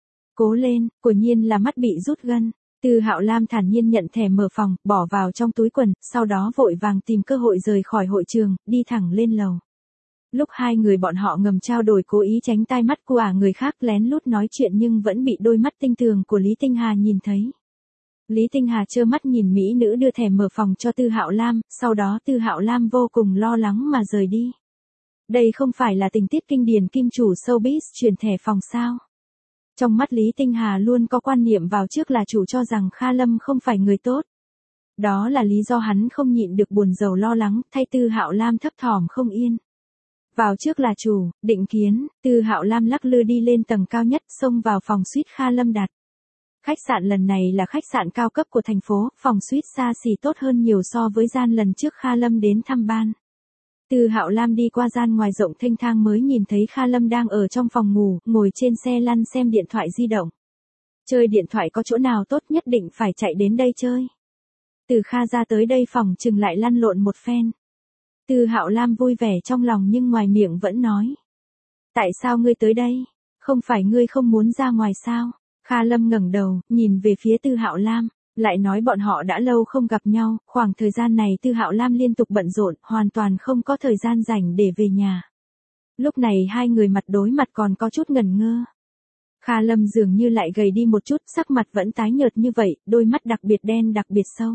Speaker 1: Cố lên, quả nhiên là mắt bị rút gân. Tư Hạo Lam thản nhiên nhận thẻ mở phòng, bỏ vào trong túi quần, sau đó vội vàng tìm cơ hội rời khỏi hội trường, đi thẳng lên lầu. Lúc hai người bọn họ ngầm trao đổi cố ý tránh tai mắt của à người khác lén lút nói chuyện nhưng vẫn bị đôi mắt tinh tường của Lý Tinh Hà nhìn thấy. Lý Tinh Hà trơ mắt nhìn mỹ nữ đưa thẻ mở phòng cho Tư Hạo Lam, sau đó Tư Hạo Lam vô cùng lo lắng mà rời đi. Đây không phải là tình tiết kinh điển kim chủ showbiz chuyển thẻ phòng sao? Trong mắt Lý Tinh Hà luôn có quan niệm vào trước là chủ cho rằng Kha Lâm không phải người tốt. Đó là lý do hắn không nhịn được buồn rầu lo lắng, thay Tư Hạo Lam thấp thỏm không yên. Vào trước là chủ, định kiến, Tư Hạo Lam lắc lư đi lên tầng cao nhất, xông vào phòng suite Kha Lâm đặt. Khách sạn lần này là khách sạn cao cấp của thành phố, phòng suite xa xỉ tốt hơn nhiều so với gian lần trước Kha Lâm đến thăm ban. Tư Hạo Lam đi qua gian ngoài rộng thênh thang mới nhìn thấy Kha Lâm đang ở trong phòng ngủ, ngồi trên xe lăn xem điện thoại di động. Chơi điện thoại có chỗ nào tốt nhất định phải chạy đến đây chơi. Từ Kha ra tới đây phòng chừng lại lăn lộn một phen. Tư Hạo Lam vui vẻ trong lòng nhưng ngoài miệng vẫn nói. Tại sao ngươi tới đây? Không phải ngươi không muốn ra ngoài sao? Kha Lâm ngẩng đầu, nhìn về phía Tư Hạo Lam, lại nói bọn họ đã lâu không gặp nhau, khoảng thời gian này Tư Hạo Lam liên tục bận rộn, hoàn toàn không có thời gian rảnh để về nhà. Lúc này hai người mặt đối mặt còn có chút ngẩn ngơ. Kha Lâm dường như lại gầy đi một chút, sắc mặt vẫn tái nhợt như vậy, đôi mắt đặc biệt đen đặc biệt sâu.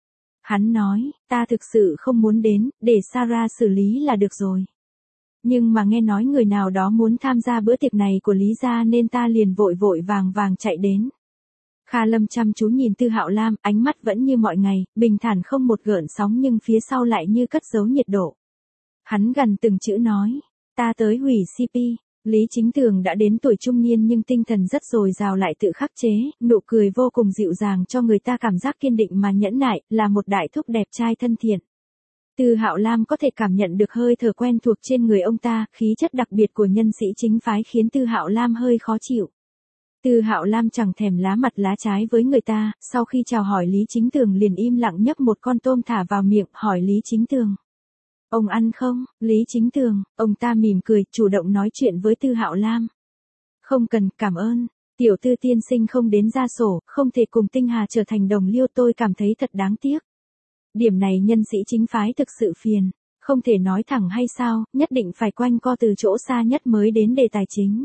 Speaker 1: Hắn nói, ta thực sự không muốn đến, để Sarah xử lý là được rồi. Nhưng mà nghe nói người nào đó muốn tham gia bữa tiệc này của Lý gia nên ta liền vội vội vàng vàng chạy đến. Kha Lâm chăm chú nhìn Tư Hạo Lam, ánh mắt vẫn như mọi ngày, bình thản không một gợn sóng nhưng phía sau lại như cất giấu nhiệt độ. Hắn gần từng chữ nói, ta tới hủy xê pê. Lý Chính Tường đã đến tuổi trung niên nhưng tinh thần rất dồi dào lại tự khắc chế, nụ cười vô cùng dịu dàng cho người ta cảm giác kiên định mà nhẫn nại, là một đại thúc đẹp trai thân thiện. Tư Hạo Lam có thể cảm nhận được hơi thở quen thuộc trên người ông ta, khí chất đặc biệt của nhân sĩ chính phái khiến Tư Hạo Lam hơi khó chịu. Từ Hạo Lam chẳng thèm lá mặt lá trái với người ta, sau khi chào hỏi Lý Chính Tường liền im lặng nhấp một con tôm thả vào miệng, hỏi Lý Chính Tường. Ông ăn không? Lý Chính Tường, ông ta mỉm cười, chủ động nói chuyện với Từ Hạo Lam. Không cần, cảm ơn. Tiểu Tư tiên sinh không đến ra sổ, không thể cùng Tinh Hà trở thành đồng liêu, tôi cảm thấy thật đáng tiếc. Điểm này nhân sĩ chính phái thực sự phiền, không thể nói thẳng hay sao, nhất định phải quanh co từ chỗ xa nhất mới đến đề tài chính.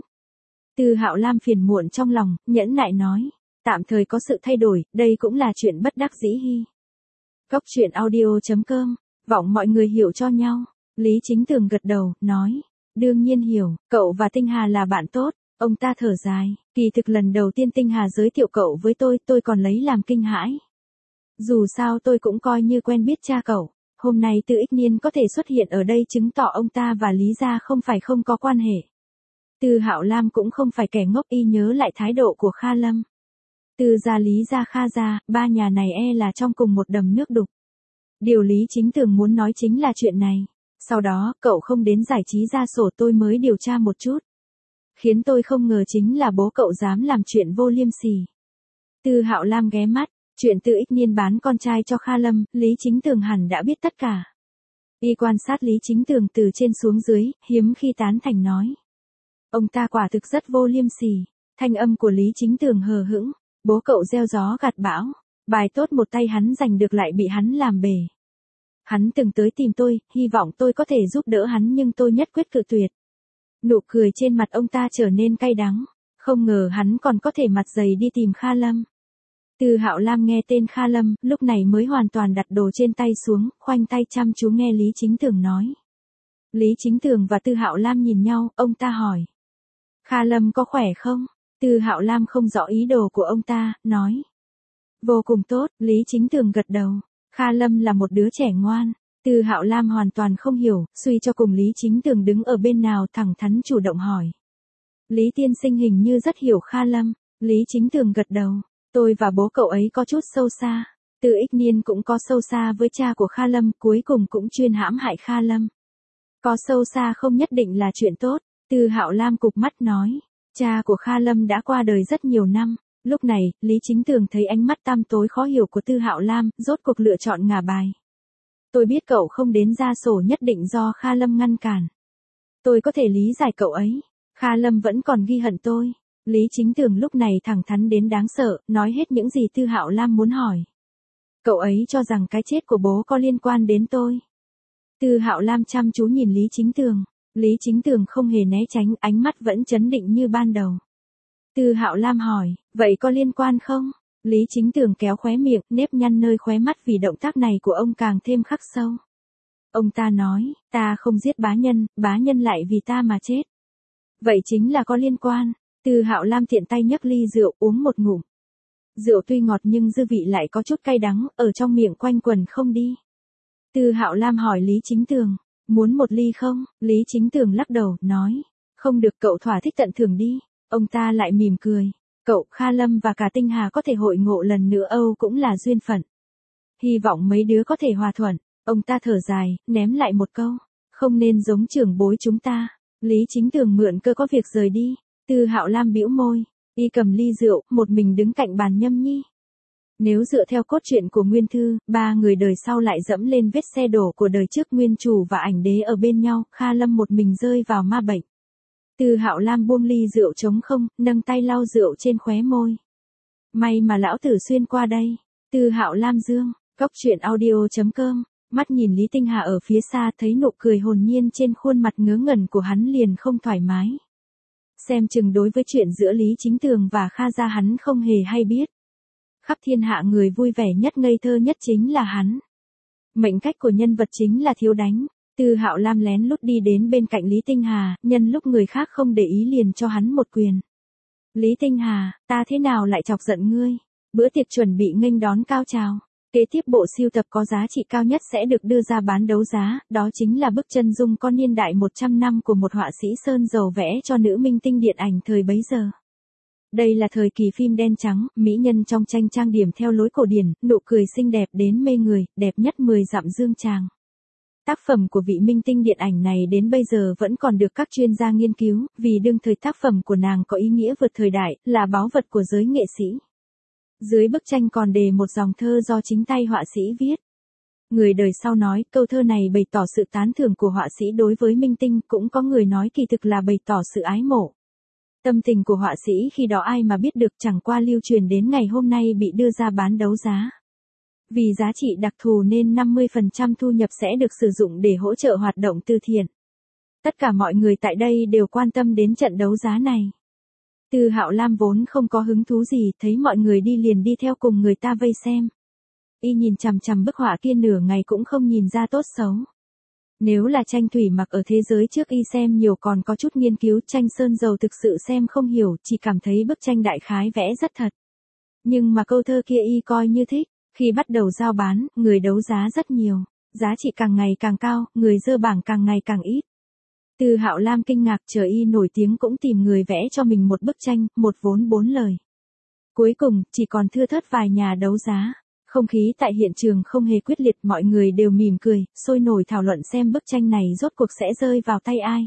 Speaker 1: Từ Hạo Lam phiền muộn trong lòng, nhẫn nại nói, tạm thời có sự thay đổi, đây cũng là chuyện bất đắc dĩ hi. Góc truyện audio chấm com, vọng mọi người hiểu cho nhau. Lý Chính Tường gật đầu, nói, đương nhiên hiểu, cậu và Tinh Hà là bạn tốt. Ông ta thở dài, kỳ thực lần đầu tiên Tinh Hà giới thiệu cậu với tôi, tôi còn lấy làm kinh hãi. Dù sao tôi cũng coi như quen biết cha cậu, hôm nay Từ Ích Niên có thể xuất hiện ở đây chứng tỏ ông ta và Lý gia không phải không có quan hệ. Từ Hạo Lam cũng không phải kẻ ngốc, y nhớ lại thái độ của Kha Lâm. Từ gia Lý gia Kha gia, ba nhà này e là trong cùng một đầm nước đục. Điều Lý Chính Tường muốn nói chính là chuyện này. Sau đó, cậu không đến giải trí ra sổ, tôi mới điều tra một chút. Khiến tôi không ngờ chính là bố cậu dám làm chuyện vô liêm sỉ. Từ Hạo Lam ghé mắt, chuyện Từ Ích Niên bán con trai cho Kha Lâm, Lý Chính Tường hẳn đã biết tất cả. Y quan sát Lý Chính Tường từ trên xuống dưới, hiếm khi tán thành nói. Ông ta quả thực rất vô liêm sỉ. Thanh âm của Lý Chính Tường hờ hững, bố cậu gieo gió gặt bão, bài tốt một tay hắn giành được lại bị hắn làm bể. Hắn từng tới tìm tôi, hy vọng tôi có thể giúp đỡ hắn nhưng tôi nhất quyết cự tuyệt. Nụ cười trên mặt ông ta trở nên cay đắng, không ngờ hắn còn có thể mặt dày đi tìm Kha Lâm. Từ Hạo Lam nghe tên Kha Lâm, lúc này mới hoàn toàn đặt đồ trên tay xuống, khoanh tay chăm chú nghe Lý Chính Tường nói. Lý Chính Tường và Từ Hạo Lam nhìn nhau, ông ta hỏi. Kha Lâm có khỏe không? Từ Hạo Lam không rõ ý đồ của ông ta, nói. Vô cùng tốt, Lý Chính Tường gật đầu. Kha Lâm là một đứa trẻ ngoan. Từ Hạo Lam hoàn toàn không hiểu, suy cho cùng Lý Chính Tường đứng ở bên nào, thẳng thắn chủ động hỏi. Lý tiên sinh hình như rất hiểu Kha Lâm. Lý Chính Tường gật đầu. Tôi và bố cậu ấy có chút sâu xa. Từ Ích Niên cũng có sâu xa với cha của Kha Lâm, cuối cùng cũng chuyên hãm hại Kha Lâm. Có sâu xa không nhất định là chuyện tốt. Từ Hạo Lam cụp mắt nói. Cha của Kha Lâm đã qua đời rất nhiều năm. Lúc này, Lý Chính Tường thấy ánh mắt tăm tối khó hiểu của Từ Hạo Lam, rốt cuộc lựa chọn ngả bài. Tôi biết cậu không đến ra sổ nhất định do Kha Lâm ngăn cản. Tôi có thể lý giải cậu ấy. Kha Lâm vẫn còn ghi hận tôi. Lý Chính Tường lúc này thẳng thắn đến đáng sợ, nói hết những gì Từ Hạo Lam muốn hỏi. Cậu ấy cho rằng cái chết của bố có liên quan đến tôi. Từ Hạo Lam chăm chú nhìn Lý Chính Tường. Lý Chính Tường không hề né tránh, ánh mắt vẫn trấn định như ban đầu. Từ Hạo Lam hỏi, vậy có liên quan không? Lý Chính Tường kéo khóe miệng, nếp nhăn nơi khóe mắt vì động tác này của ông càng thêm khắc sâu. Ông ta nói, ta không giết bá nhân, bá nhân lại vì ta mà chết. Vậy chính là có liên quan. Từ Hạo Lam tiện tay nhấc ly rượu uống một ngụm. Rượu tuy ngọt nhưng dư vị lại có chút cay đắng, ở trong miệng quanh quẩn không đi. Từ Hạo Lam hỏi Lý Chính Tường, muốn một ly không? Lý Chính Tường lắc đầu, nói, không được, cậu thỏa thích tận thưởng đi. Ông ta lại mỉm cười. Cậu, Kha Lâm và cả Tinh Hà có thể hội ngộ lần nữa Âu cũng là duyên phận. Hy vọng mấy đứa có thể hòa thuận. Ông ta thở dài, ném lại một câu. Không nên giống trưởng bối chúng ta. Lý Chính Tường mượn cơ có việc rời đi. Từ Hạo Lam bĩu môi. Y cầm ly rượu, một mình đứng cạnh bàn nhâm nhi. Nếu dựa theo cốt truyện của Nguyên Thư, ba người đời sau lại dẫm lên vết xe đổ của đời trước, Nguyên Chủ và Ảnh Đế ở bên nhau, Kha Lâm một mình rơi vào ma bệnh. Từ Hạo Lam buông ly rượu trống không, nâng tay lau rượu trên khóe môi. May mà lão tử xuyên qua đây. Từ Hạo Lam dương, góc truyện audio chấm com, mắt nhìn Lý Tinh Hà ở phía xa, thấy nụ cười hồn nhiên trên khuôn mặt ngớ ngẩn của hắn liền không thoải mái. Xem chừng đối với chuyện giữa Lý Chính Tường và Kha gia hắn không hề hay biết. Khắp thiên hạ người vui vẻ nhất, ngây thơ nhất chính là hắn. Mệnh cách của nhân vật chính là thiếu đánh. Từ Hạo Lam lén lút đi đến bên cạnh Lý Tinh Hà, nhân lúc người khác không để ý liền cho hắn một quyền. Lý Tinh Hà, ta thế nào lại chọc giận ngươi? Bữa tiệc chuẩn bị nghênh đón cao trào. Kế tiếp bộ sưu tập có giá trị cao nhất sẽ được đưa ra bán đấu giá, đó chính là bức chân dung có niên đại một trăm năm của một họa sĩ sơn dầu vẽ cho nữ minh tinh điện ảnh thời bấy giờ. Đây là thời kỳ phim đen trắng, mỹ nhân trong tranh trang điểm theo lối cổ điển, nụ cười xinh đẹp đến mê người, đẹp nhất mười dặm dương tràng. Tác phẩm của vị minh tinh điện ảnh này đến bây giờ vẫn còn được các chuyên gia nghiên cứu, vì đương thời tác phẩm của nàng có ý nghĩa vượt thời đại, là báu vật của giới nghệ sĩ. Dưới bức tranh còn đề một dòng thơ do chính tay họa sĩ viết. Người đời sau nói câu thơ này bày tỏ sự tán thưởng của họa sĩ đối với minh tinh, cũng có người nói kỳ thực là bày tỏ sự ái mộ. Tâm tình của họa sĩ khi đó ai mà biết được, chẳng qua lưu truyền đến ngày hôm nay bị đưa ra bán đấu giá. Vì giá trị đặc thù nên năm mươi phần trăm thu nhập sẽ được sử dụng để hỗ trợ hoạt động từ thiện. Tất cả mọi người tại đây đều quan tâm đến trận đấu giá này. Từ Hạo Lam vốn không có hứng thú gì, thấy mọi người đi liền đi theo cùng người ta vây xem. Y nhìn chằm chằm bức họa kia nửa ngày cũng không nhìn ra tốt xấu. Nếu là tranh thủy mặc ở thế giới trước y xem nhiều còn có chút nghiên cứu, tranh sơn dầu thực sự xem không hiểu, chỉ cảm thấy bức tranh đại khái vẽ rất thật. Nhưng mà câu thơ kia y coi như thích, khi bắt đầu giao bán, người đấu giá rất nhiều, giá trị càng ngày càng cao, người dơ bảng càng ngày càng ít. Từ Hạo Lam kinh ngạc, chờ y nổi tiếng cũng tìm người vẽ cho mình một bức tranh, một vốn bốn lời. Cuối cùng, chỉ còn thưa thớt vài nhà đấu giá. Không khí tại hiện trường không hề quyết liệt, mọi người đều mỉm cười, sôi nổi thảo luận xem bức tranh này rốt cuộc sẽ rơi vào tay ai.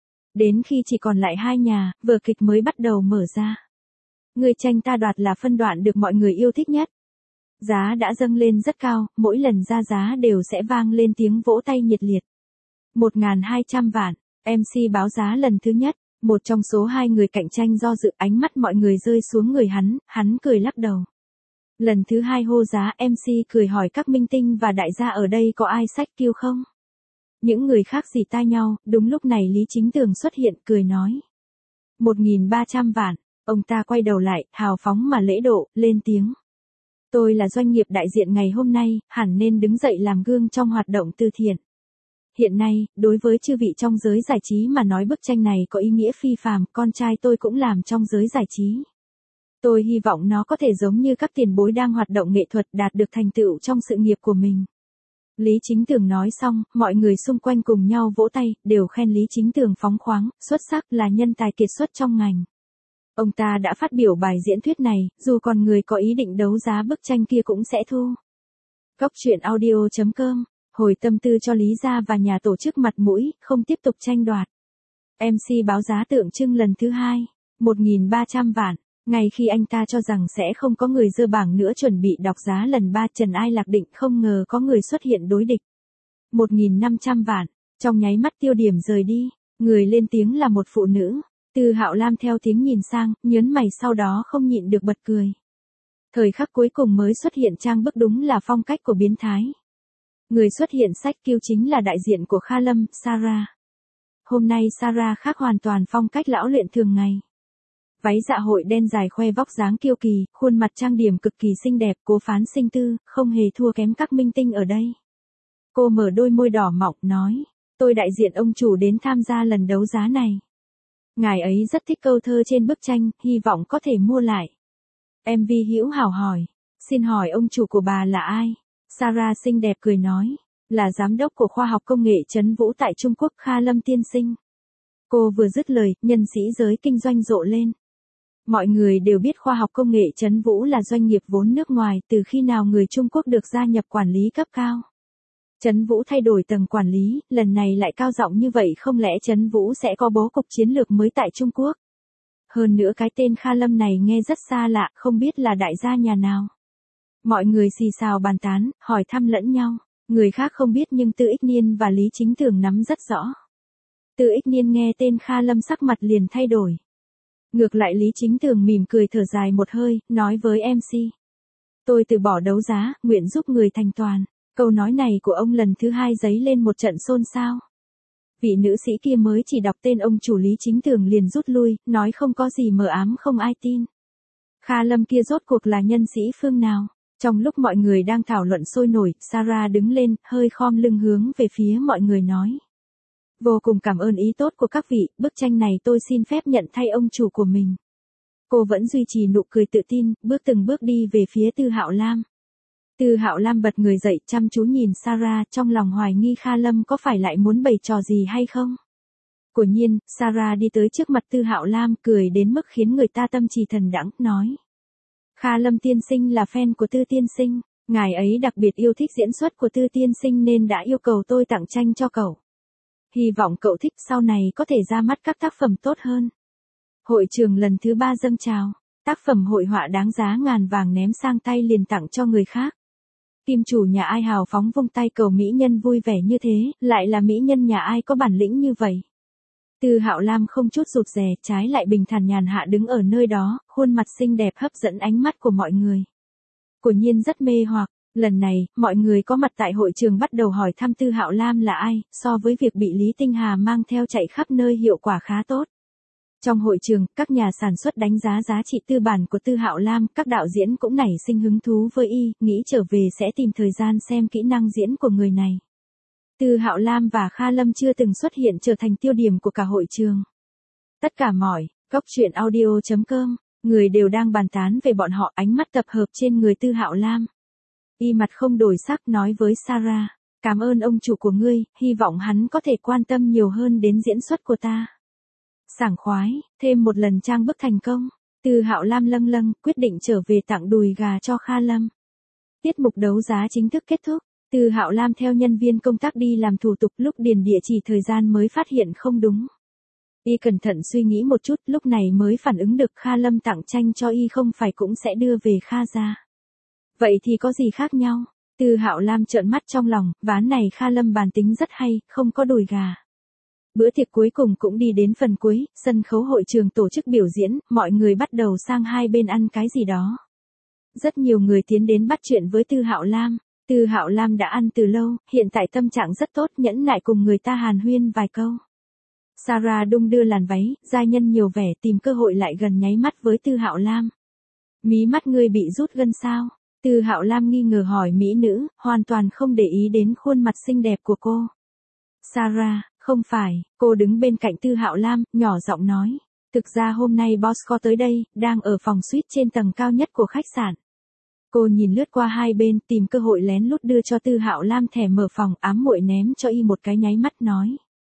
Speaker 1: Đến khi chỉ còn lại hai nhà, vở kịch mới bắt đầu mở ra. Người tranh ta đoạt là phân đoạn được mọi người yêu thích nhất. Giá đã dâng lên rất cao, mỗi lần ra giá đều sẽ vang lên tiếng vỗ tay nhiệt liệt. một nghìn hai trăm vạn, em xê báo giá lần thứ nhất, một trong số hai người cạnh tranh do dự, ánh mắt mọi người rơi xuống người hắn, hắn cười lắc đầu. Lần thứ hai hô giá, em xê cười hỏi các minh tinh và đại gia ở đây có ai xách kiêu không? Những người khác rỉ tai nhau, đúng lúc này Lý Chính Tường xuất hiện, cười nói. một nghìn ba trăm vạn, ông ta quay đầu lại, hào phóng mà lễ độ, lên tiếng. Tôi là doanh nghiệp đại diện ngày hôm nay, hẳn nên đứng dậy làm gương trong hoạt động từ thiện. Hiện nay, đối với chư vị trong giới giải trí mà nói bức tranh này có ý nghĩa phi phàm, con trai tôi cũng làm trong giới giải trí. Tôi hy vọng nó có thể giống như các tiền bối đang hoạt động nghệ thuật đạt được thành tựu trong sự nghiệp của mình. Lý Chính Tường nói xong, mọi người xung quanh cùng nhau vỗ tay, đều khen Lý Chính Tường phóng khoáng, xuất sắc, là nhân tài kiệt xuất trong ngành. Ông ta đã phát biểu bài diễn thuyết này, dù còn người có ý định đấu giá bức tranh kia cũng sẽ thu. Góc truyện audio chấm com, hồi tâm tư cho Lý gia và nhà tổ chức mặt mũi, không tiếp tục tranh đoạt. em xê báo giá tượng trưng lần thứ hai, một nghìn ba trăm vạn. Ngay khi anh ta cho rằng sẽ không có người dơ bảng nữa chuẩn bị đọc giá lần ba, Trần Ai Lạc Định không ngờ có người xuất hiện đối địch. một nghìn năm trăm vạn, trong nháy mắt tiêu điểm rời đi, người lên tiếng là một phụ nữ. Từ Hạo Lam theo tiếng nhìn sang, nhớn mày sau đó không nhịn được bật cười. Thời khắc cuối cùng mới xuất hiện trang bức đúng là phong cách của biến thái. Người xuất hiện sách kiêu chính là đại diện của Kha Lâm, Sarah. Hôm nay Sarah khác hoàn toàn phong cách lão luyện thường ngày. Váy dạ hội đen dài khoe vóc dáng kiêu kỳ, khuôn mặt trang điểm cực kỳ xinh đẹp, cố phán sinh tư, không hề thua kém các minh tinh ở đây. Cô mở đôi môi đỏ mọng, nói, tôi đại diện ông chủ đến tham gia lần đấu giá này. Ngài ấy rất thích câu thơ trên bức tranh, hy vọng có thể mua lại. em vê hữu hảo hỏi, xin hỏi ông chủ của bà là ai? Sarah xinh đẹp cười nói, là giám đốc của khoa học công nghệ Trấn Vũ tại Trung Quốc, Kha Lâm tiên sinh. Cô vừa dứt lời, nhân sĩ giới kinh doanh rộ lên. Mọi người đều biết khoa học công nghệ Trấn Vũ là doanh nghiệp vốn nước ngoài, từ khi nào người Trung Quốc được gia nhập quản lý cấp cao. Trấn Vũ thay đổi tầng quản lý, lần này lại cao giọng như vậy, không lẽ Trấn Vũ sẽ có bố cục chiến lược mới tại Trung Quốc? Hơn nữa cái tên Kha Lâm này nghe rất xa lạ, không biết là đại gia nhà nào. Mọi người xì xào bàn tán, hỏi thăm lẫn nhau, người khác không biết nhưng Tư Ích Niên và Lý Chính Tường nắm rất rõ. Tư Ích Niên nghe tên Kha Lâm sắc mặt liền thay đổi. Ngược lại Lý Chính Tường mỉm cười thở dài một hơi, nói với em xê. Tôi từ bỏ đấu giá, nguyện giúp người thành toàn. Câu nói này của ông lần thứ hai dấy lên một trận xôn xao. Vị nữ sĩ kia mới chỉ đọc tên ông chủ Lý Chính Tường liền rút lui, nói không có gì mờ ám không ai tin. Kha Lâm kia rốt cuộc là nhân sĩ phương nào? Trong lúc mọi người đang thảo luận sôi nổi, Sarah đứng lên, hơi khom lưng hướng về phía mọi người nói. Vô cùng cảm ơn ý tốt của các vị, bức tranh này tôi xin phép nhận thay ông chủ của mình. Cô vẫn duy trì nụ cười tự tin, bước từng bước đi về phía Từ Hạo Lam. Từ Hạo Lam bật người dậy, chăm chú nhìn Sarah, trong lòng hoài nghi Kha Lâm có phải lại muốn bày trò gì hay không. Quả nhiên, Sarah đi tới trước mặt Từ Hạo Lam, cười đến mức khiến người ta tâm trì thần đãng, nói. Kha Lâm tiên sinh là fan của Tư tiên sinh, Ngài ấy đặc biệt yêu thích diễn xuất của Tư tiên sinh nên đã yêu cầu tôi tặng tranh cho cậu. Hy vọng cậu thích sau này có thể ra mắt các tác phẩm tốt hơn. Hội trường lần thứ ba dâng trào. Tác phẩm hội họa đáng giá ngàn vàng ném sang tay liền tặng cho người khác. Kim chủ nhà ai hào phóng vung tay cầu mỹ nhân vui vẻ như thế, lại là mỹ nhân nhà ai có bản lĩnh như vậy. Tư Hạo Lam không chút rụt rè, trái lại bình thản nhàn hạ đứng ở nơi đó, khuôn mặt xinh đẹp hấp dẫn ánh mắt của mọi người. Của Nhiên rất mê hoặc, lần này, mọi người có mặt tại hội trường bắt đầu hỏi thăm Tư Hạo Lam là ai, so với việc bị Lý Tinh Hà mang theo chạy khắp nơi hiệu quả khá tốt. Trong hội trường, các nhà sản xuất đánh giá giá trị tư bản của Tư Hạo Lam, các đạo diễn cũng nảy sinh hứng thú với y, nghĩ trở về sẽ tìm thời gian xem kỹ năng diễn của người này. Tư Hạo Lam và Kha Lâm chưa từng xuất hiện trở thành tiêu điểm của cả hội trường. Tất cả mọi, góc truyện audio chấm com, người đều đang bàn tán về bọn họ, ánh mắt tập hợp trên người Tư Hạo Lam. Y mặt không đổi sắc nói với Sarah, cảm ơn ông chủ của ngươi, hy vọng hắn có thể quan tâm nhiều hơn đến diễn xuất của ta. Sảng khoái, thêm một lần trang bức thành công, Tư Hạo Lam lâng lâng, quyết định trở về tặng đùi gà cho Kha Lâm. Tiết mục đấu giá chính thức kết thúc, Tư Hạo Lam theo nhân viên công tác đi làm thủ tục, lúc điền địa chỉ thời gian mới phát hiện không đúng. Y cẩn thận suy nghĩ một chút, lúc này mới phản ứng được Kha Lâm tặng tranh cho y không phải cũng sẽ đưa về Kha gia. Vậy thì có gì khác nhau? Tư Hạo Lam trợn mắt trong lòng, ván này Kha Lâm bàn tính rất hay, không có đùi gà. Bữa tiệc cuối cùng cũng đi đến phần cuối, sân khấu hội trường tổ chức biểu diễn, mọi người bắt đầu sang hai bên ăn cái gì đó. Rất nhiều người tiến đến bắt chuyện với Tư Hạo Lam. Tư Hạo Lam đã ăn từ lâu, hiện tại tâm trạng rất tốt, nhẫn nại cùng người ta hàn huyên vài câu. Sarah đung đưa làn váy, giai nhân nhiều vẻ tìm cơ hội lại gần nháy mắt với Tư Hạo Lam. Mí mắt ngươi bị rút gân sao? Tư Hạo Lam nghi ngờ hỏi mỹ nữ, hoàn toàn không để ý đến khuôn mặt xinh đẹp của cô. Sarah, không phải, cô đứng bên cạnh Tư Hạo Lam, nhỏ giọng nói. Thực ra hôm nay boss có tới đây, đang ở phòng suite trên tầng cao nhất của khách sạn. Cô nhìn lướt qua hai bên, tìm cơ hội lén lút đưa cho Tư Hạo Lam thẻ mở phòng, ám muội ném cho y một cái nháy mắt nói.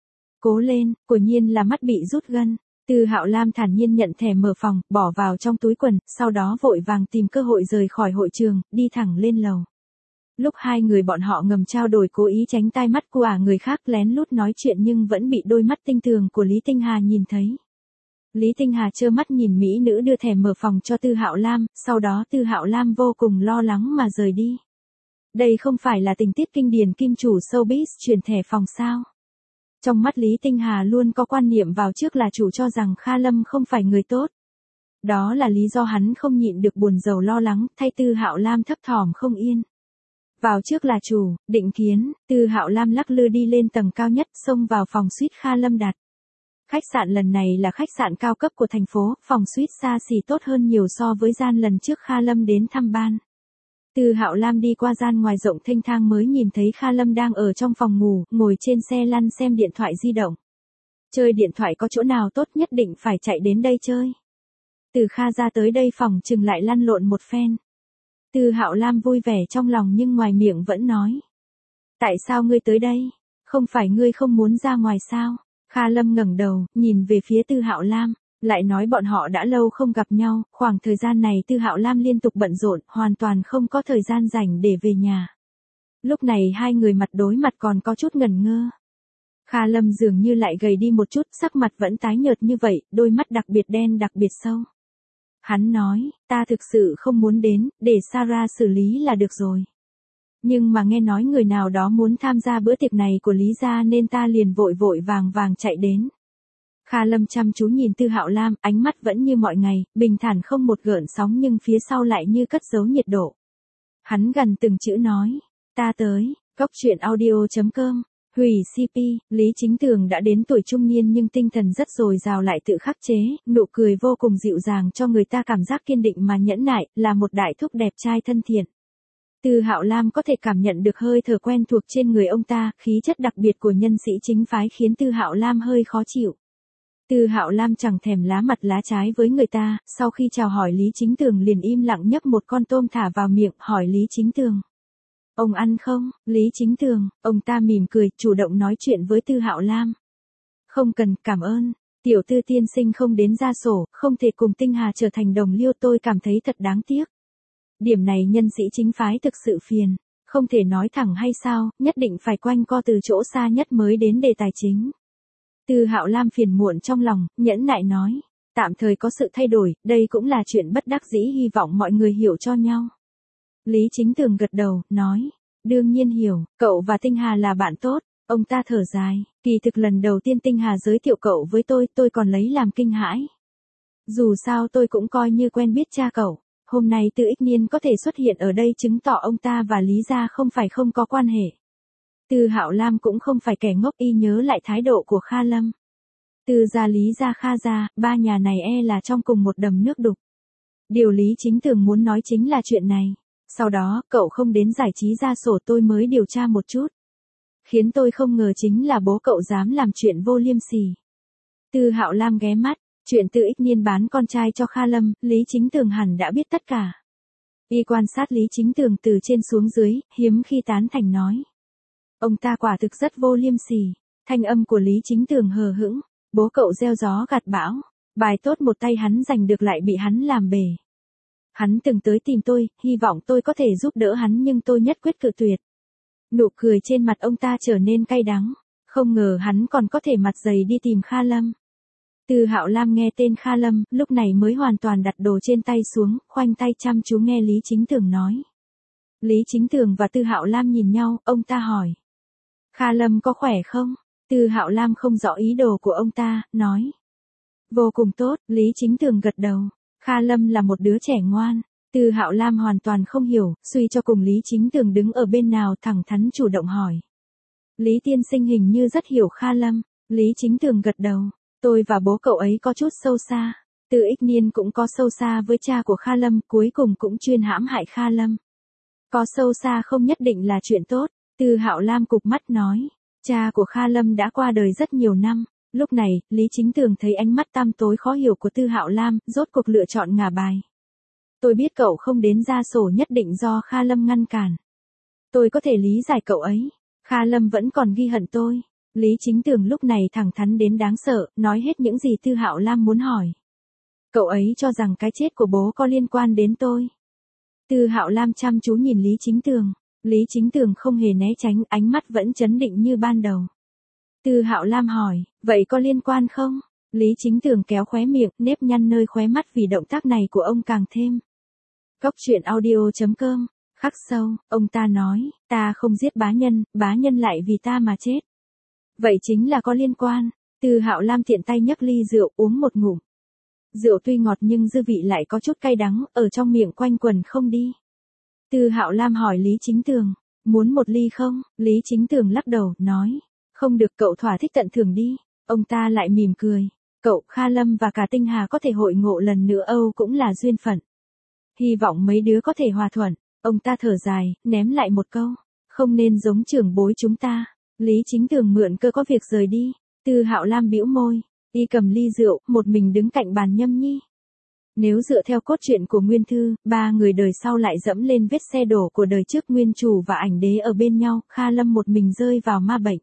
Speaker 1: Cố lên, quả nhiên là mắt bị rút gân. Tư Hạo Lam thản nhiên nhận thẻ mở phòng, bỏ vào trong túi quần, sau đó vội vàng tìm cơ hội rời khỏi hội trường, đi thẳng lên lầu. Lúc hai người bọn họ ngầm trao đổi cố ý tránh tai mắt của à người khác lén lút nói chuyện nhưng vẫn bị đôi mắt tinh tường của Lý Tinh Hà nhìn thấy. Lý Tinh Hà trơ mắt nhìn mỹ nữ đưa thẻ mở phòng cho Tư Hạo Lam, sau đó Tư Hạo Lam vô cùng lo lắng mà rời đi. Đây không phải là tình tiết kinh điển kim chủ showbiz chuyển thẻ phòng sao? Trong mắt Lý Tinh Hà luôn có quan niệm vào trước là chủ cho rằng Kha Lâm không phải người tốt. Đó là lý do hắn không nhịn được buồn rầu lo lắng, thay Tư Hạo Lam thấp thỏm không yên. Vào trước là chủ, định kiến, Tư Hạo Lam lắc lư đi lên tầng cao nhất, xông vào phòng suite Kha Lâm đặt. Khách sạn lần này là khách sạn cao cấp của thành phố, phòng suite xa xỉ tốt hơn nhiều so với gian lần trước Kha Lâm đến thăm ban. Tư Hạo Lam đi qua gian ngoài rộng thênh thang mới nhìn thấy Kha Lâm đang ở trong phòng ngủ, ngồi trên xe lăn xem điện thoại di động. Chơi điện thoại có chỗ nào tốt nhất định phải chạy đến đây chơi. Từ Kha ra tới đây phòng chừng lại lăn lộn một phen. Tư Hạo Lam vui vẻ trong lòng nhưng ngoài miệng vẫn nói. Tại sao ngươi tới đây? Không phải ngươi không muốn ra ngoài sao? Kha Lâm ngẩng đầu, nhìn về phía Tư Hạo Lam, lại nói bọn họ đã lâu không gặp nhau, khoảng thời gian này Tư Hạo Lam liên tục bận rộn, hoàn toàn không có thời gian rảnh để về nhà. Lúc này hai người mặt đối mặt còn có chút ngần ngơ. Kha Lâm dường như lại gầy đi một chút, sắc mặt vẫn tái nhợt như vậy, đôi mắt đặc biệt đen đặc biệt sâu. Hắn nói, ta thực sự không muốn đến, để Sarah xử lý là được rồi. Nhưng mà nghe nói người nào đó muốn tham gia bữa tiệc này của Lý gia nên ta liền vội vội vàng vàng chạy đến. Kha Lâm chăm chú nhìn Tư Hạo Lam, ánh mắt vẫn như mọi ngày, bình thản không một gợn sóng nhưng phía sau lại như cất giấu nhiệt độ. Hắn gần từng chữ nói, ta tới, góc truyện audio chấm com. Hủy xê pê, Lý Chính Tường đã đến tuổi trung niên nhưng tinh thần rất dồi dào lại tự khắc chế, nụ cười vô cùng dịu dàng cho người ta cảm giác kiên định mà nhẫn nại, là một đại thúc đẹp trai thân thiện. Tư Hạo Lam có thể cảm nhận được hơi thở quen thuộc trên người ông ta, khí chất đặc biệt của nhân sĩ chính phái khiến Tư Hạo Lam hơi khó chịu. Tư Hạo Lam chẳng thèm lá mặt lá trái với người ta, sau khi chào hỏi Lý Chính Tường liền im lặng nhấp một con tôm thả vào miệng, hỏi Lý Chính Tường. Ông ăn không? Lý Chính Tường, ông ta mỉm cười, chủ động nói chuyện với Tư Hạo Lam. Không cần, cảm ơn. Tiểu Tư tiên sinh không đến ra sổ, không thể cùng Tinh Hà trở thành đồng liêu, tôi cảm thấy thật đáng tiếc. Điểm này nhân sĩ chính phái thực sự phiền, không thể nói thẳng hay sao, nhất định phải quanh co từ chỗ xa nhất mới đến đề tài chính. Từ Hạo Lam phiền muộn trong lòng, nhẫn nại nói, tạm thời có sự thay đổi, đây cũng là chuyện bất đắc dĩ, hy vọng mọi người hiểu cho nhau. Lý Chính Tường gật đầu, nói, đương nhiên hiểu, cậu và Tinh Hà là bạn tốt. Ông ta thở dài, kỳ thực lần đầu tiên Tinh Hà giới thiệu cậu với tôi, tôi còn lấy làm kinh hãi. Dù sao tôi cũng coi như quen biết cha cậu, hôm nay Từ Ích Niên có thể xuất hiện ở đây chứng tỏ ông ta và Lý gia không phải không có quan hệ. Từ Hạo Lam cũng không phải kẻ ngốc, y nhớ lại thái độ của Kha Lâm. Từ gia Lý gia Kha gia, ba nhà này e là trong cùng một đầm nước đục. Điều Lý Chính Tường muốn nói chính là chuyện này. Sau đó, cậu không đến giải trí ra sổ, tôi mới điều tra một chút. Khiến tôi không ngờ chính là bố cậu dám làm chuyện vô liêm sỉ. Từ Hạo Lam ghé mắt, chuyện Từ Ích Niên bán con trai cho Kha Lâm, Lý Chính Tường hẳn đã biết tất cả. Y quan sát Lý Chính Tường từ trên xuống dưới, hiếm khi tán thành nói. Ông ta quả thực rất vô liêm sỉ. Thanh âm của Lý Chính Tường hờ hững, bố cậu gieo gió gặt bão, bài tốt một tay hắn giành được lại bị hắn làm bể. Hắn từng tới tìm tôi, hy vọng tôi có thể giúp đỡ hắn nhưng tôi nhất quyết cự tuyệt. Nụ cười trên mặt ông ta trở nên cay đắng, không ngờ hắn còn có thể mặt dày đi tìm Kha Lâm. Từ Hạo Lam nghe tên Kha Lâm, lúc này mới hoàn toàn đặt đồ trên tay xuống, khoanh tay chăm chú nghe Lý Chính Tường nói. Lý Chính Tường và Từ Hạo Lam nhìn nhau, ông ta hỏi. Kha Lâm có khỏe không? Từ Hạo Lam không rõ ý đồ của ông ta, nói. Vô cùng tốt, Lý Chính Tường gật đầu. Kha Lâm là một đứa trẻ ngoan. Từ Hạo Lam hoàn toàn không hiểu, suy cho cùng Lý Chính Tường đứng ở bên nào thẳng thắn chủ động hỏi. Lý tiên sinh hình như rất hiểu Kha Lâm. Lý Chính Tường gật đầu. Tôi và bố cậu ấy có chút sâu xa. Từ Ích Niên cũng có sâu xa với cha của Kha Lâm, cuối cùng cũng chuyên hãm hại Kha Lâm. Có sâu xa không nhất định là chuyện tốt. Từ Hạo Lam cụp mắt nói. Cha của Kha Lâm đã qua đời rất nhiều năm. Lúc này, Lý Chính Tường thấy ánh mắt tăm tối khó hiểu của Từ Hạo Lam, rốt cuộc lựa chọn ngả bài. Tôi biết cậu không đến ra sổ nhất định do Kha Lâm ngăn cản. Tôi có thể lý giải cậu ấy. Kha Lâm vẫn còn ghi hận tôi. Lý Chính Tường lúc này thẳng thắn đến đáng sợ, nói hết những gì Từ Hạo Lam muốn hỏi. Cậu ấy cho rằng cái chết của bố có liên quan đến tôi. Từ Hạo Lam chăm chú nhìn Lý Chính Tường. Lý Chính Tường không hề né tránh, ánh mắt vẫn trấn định như ban đầu. Từ Hạo Lam hỏi, vậy có liên quan không? Lý Chính Tường kéo khóe miệng, nếp nhăn nơi khóe mắt vì động tác này của ông càng thêm. Cốc truyện audio chấm com, khắc sâu, ông ta nói, ta không giết bá nhân, bá nhân lại vì ta mà chết. Vậy chính là có liên quan. Từ Hạo Lam tiện tay nhấc ly rượu uống một ngụm. Rượu tuy ngọt nhưng dư vị lại có chút cay đắng, ở trong miệng quanh quẩn không đi. Từ Hạo Lam hỏi Lý Chính Tường, muốn một ly không? Lý Chính Tường lắc đầu, nói, không được, cậu thỏa thích tận thưởng đi. Ông ta lại mỉm cười, cậu, Kha Lâm và cả Tinh Hà có thể hội ngộ lần nữa Âu cũng là duyên phận. Hy vọng mấy đứa có thể hòa thuận. Ông ta thở dài, ném lại một câu, không nên giống trưởng bối chúng ta. Lý Chính Tường mượn cơ có việc rời đi. Từ Hạo Lam bĩu môi, y cầm ly rượu, một mình đứng cạnh bàn nhâm nhi. Nếu dựa theo cốt truyện của Nguyên Thư, ba người đời sau lại dẫm lên vết xe đổ của đời trước, Nguyên Chủ và Ảnh Đế ở bên nhau, Kha Lâm một mình rơi vào ma bệnh.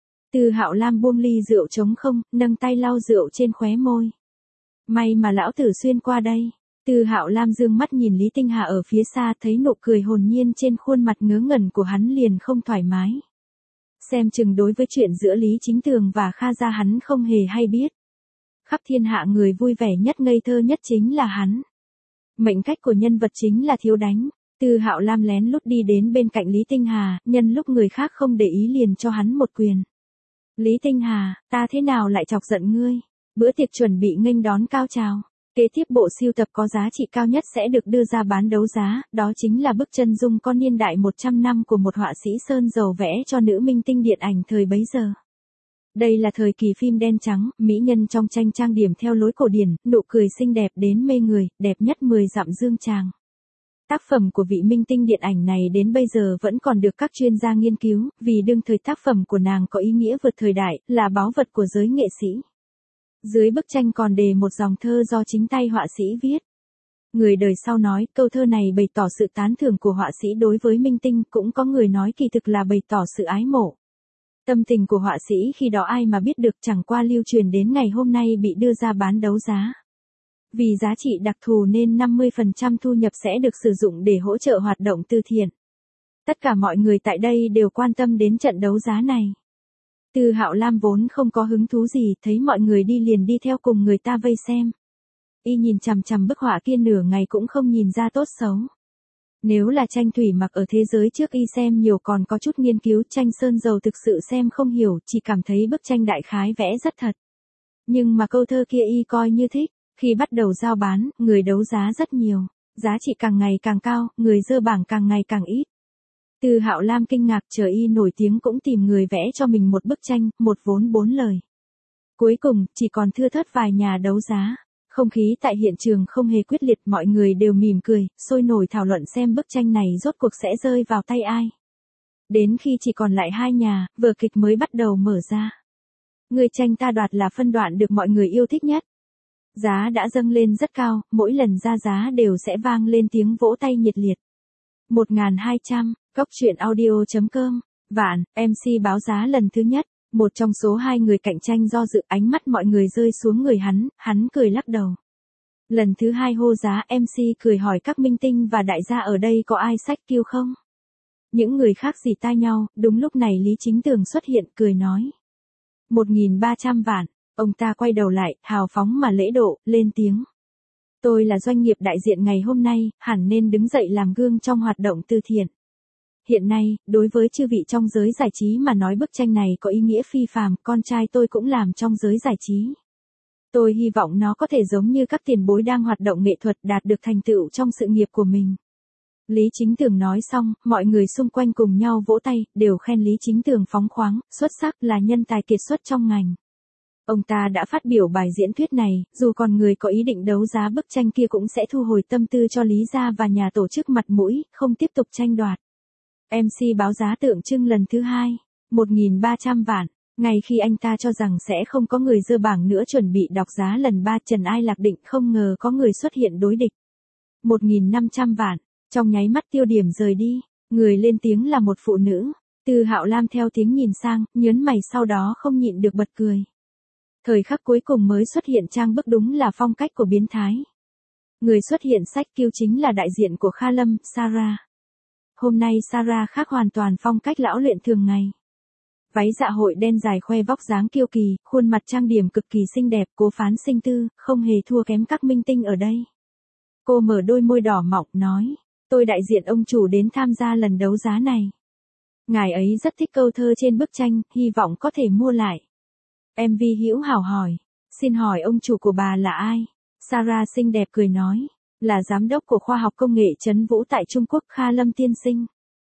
Speaker 1: Từ Hạo Lam buông ly rượu trống không, nâng tay lau rượu trên khóe môi. May mà lão tử xuyên qua đây. Từ Hạo Lam dương mắt nhìn Lý Tinh Hà ở phía xa, thấy nụ cười hồn nhiên trên khuôn mặt ngớ ngẩn của hắn liền không thoải mái. Xem chừng đối với chuyện giữa Lý Chính Tường và Kha gia hắn không hề hay biết. Khắp thiên hạ người vui vẻ nhất, ngây thơ nhất chính là hắn. Mệnh cách của nhân vật chính là thiếu đánh. Từ Hạo Lam lén lút đi đến bên cạnh Lý Tinh Hà, nhân lúc người khác không để ý liền cho hắn một quyền. Lý Tinh Hà, ta thế nào lại chọc giận ngươi? Bữa tiệc chuẩn bị nghênh đón cao trào. Kế tiếp bộ sưu tập có giá trị cao nhất sẽ được đưa ra bán đấu giá, đó chính là bức chân dung con niên đại một trăm năm của một họa sĩ sơn dầu vẽ cho nữ minh tinh điện ảnh thời bấy giờ. Đây là thời kỳ phim đen trắng, mỹ nhân trong tranh trang điểm theo lối cổ điển, nụ cười xinh đẹp đến mê người, đẹp nhất mười dặm dương tràng. Tác phẩm của vị minh tinh điện ảnh này đến bây giờ vẫn còn được các chuyên gia nghiên cứu, vì đương thời tác phẩm của nàng có ý nghĩa vượt thời đại, là báu vật của giới nghệ sĩ. Dưới bức tranh còn đề một dòng thơ do chính tay họa sĩ viết. Người đời sau nói câu thơ này bày tỏ sự tán thưởng của họa sĩ đối với minh tinh, cũng có người nói kỳ thực là bày tỏ sự ái mộ. Tâm tình của họa sĩ khi đó ai mà biết được, chẳng qua lưu truyền đến ngày hôm nay bị đưa ra bán đấu giá. Vì giá trị đặc thù nên năm mươi phần trăm thu nhập sẽ được sử dụng để hỗ trợ hoạt động từ thiện. Tất cả mọi người tại đây đều quan tâm đến trận đấu giá này. Từ Hạo Lam vốn không có hứng thú gì, thấy mọi người đi liền đi theo cùng người ta vây xem. Y nhìn chằm chằm bức họa kia nửa ngày cũng không nhìn ra tốt xấu. Nếu là tranh thủy mặc ở thế giới trước y xem nhiều còn có chút nghiên cứu, tranh sơn dầu thực sự xem không hiểu, chỉ cảm thấy bức tranh đại khái vẽ rất thật. Nhưng mà câu thơ kia y coi như thích, khi bắt đầu giao bán, người đấu giá rất nhiều, giá trị càng ngày càng cao, người dơ bảng càng ngày càng ít. Từ Hạo Lam kinh ngạc, chờ y nổi tiếng cũng tìm người vẽ cho mình một bức tranh, một vốn bốn lời. Cuối cùng, chỉ còn thưa thớt vài nhà đấu giá. Không khí tại hiện trường không hề quyết liệt, mọi người đều mỉm cười, sôi nổi thảo luận xem bức tranh này rốt cuộc sẽ rơi vào tay ai. Đến khi chỉ còn lại hai nhà, vở kịch mới bắt đầu mở ra. Người tranh ta đoạt là phân đoạn được mọi người yêu thích nhất. Giá đã dâng lên rất cao, mỗi lần ra giá đều sẽ vang lên tiếng vỗ tay nhiệt liệt. một nghìn hai trăm, cốc truyện audio chấm com, Vạn, em xê báo giá lần thứ nhất. Một trong số hai người cạnh tranh do dự, ánh mắt mọi người rơi xuống người hắn, hắn cười lắc đầu. Lần thứ hai hô giá, em xê cười hỏi các minh tinh và đại gia ở đây có ai xách kiêu không? Những người khác rỉ tai nhau, đúng lúc này Lý Chính Tường xuất hiện, cười nói. một nghìn ba trăm vạn, ông ta quay đầu lại, hào phóng mà lễ độ, lên tiếng. Tôi là doanh nghiệp đại diện ngày hôm nay, hẳn nên đứng dậy làm gương trong hoạt động từ thiện. Hiện nay, đối với chư vị trong giới giải trí mà nói bức tranh này có ý nghĩa phi phàm, con trai tôi cũng làm trong giới giải trí. Tôi hy vọng nó có thể giống như các tiền bối đang hoạt động nghệ thuật đạt được thành tựu trong sự nghiệp của mình. Lý Chính Tường nói xong, mọi người xung quanh cùng nhau vỗ tay, đều khen Lý Chính Tường phóng khoáng, xuất sắc, là nhân tài kiệt xuất trong ngành. Ông ta đã phát biểu bài diễn thuyết này, dù còn người có ý định đấu giá bức tranh kia cũng sẽ thu hồi tâm tư cho Lý gia và nhà tổ chức mặt mũi, không tiếp tục tranh đoạt. em xê báo giá tượng trưng lần thứ hai, một nghìn ba trăm vạn, ngay khi anh ta cho rằng sẽ không có người dơ bảng nữa chuẩn bị đọc giá lần ba, Trần Ai Lạc Định không ngờ có người xuất hiện đối địch. một nghìn năm trăm vạn, trong nháy mắt tiêu điểm rời đi, người lên tiếng là một phụ nữ. Từ Hạo Lam theo tiếng nhìn sang, nhớn mày sau đó không nhịn được bật cười. Thời khắc cuối cùng mới xuất hiện trang bức đúng là phong cách của biến thái. Người xuất hiện sách kiêu chính là đại diện của Kha Lâm, Sarah. Hôm nay Sarah khác hoàn toàn phong cách lão luyện thường ngày. Váy dạ hội đen dài khoe vóc dáng kiêu kỳ, khuôn mặt trang điểm cực kỳ xinh đẹp, cố phán sinh tư, không hề thua kém các minh tinh ở đây. Cô mở đôi môi đỏ mọng, nói, tôi đại diện ông chủ đến tham gia lần đấu giá này. Ngài ấy rất thích câu thơ trên bức tranh, hy vọng có thể mua lại. em vê hữu hảo hỏi, xin hỏi ông chủ của bà là ai? Sarah xinh đẹp cười nói, là giám đốc của khoa học công nghệ Trấn Vũ tại Trung Quốc, Kha Lâm tiên sinh.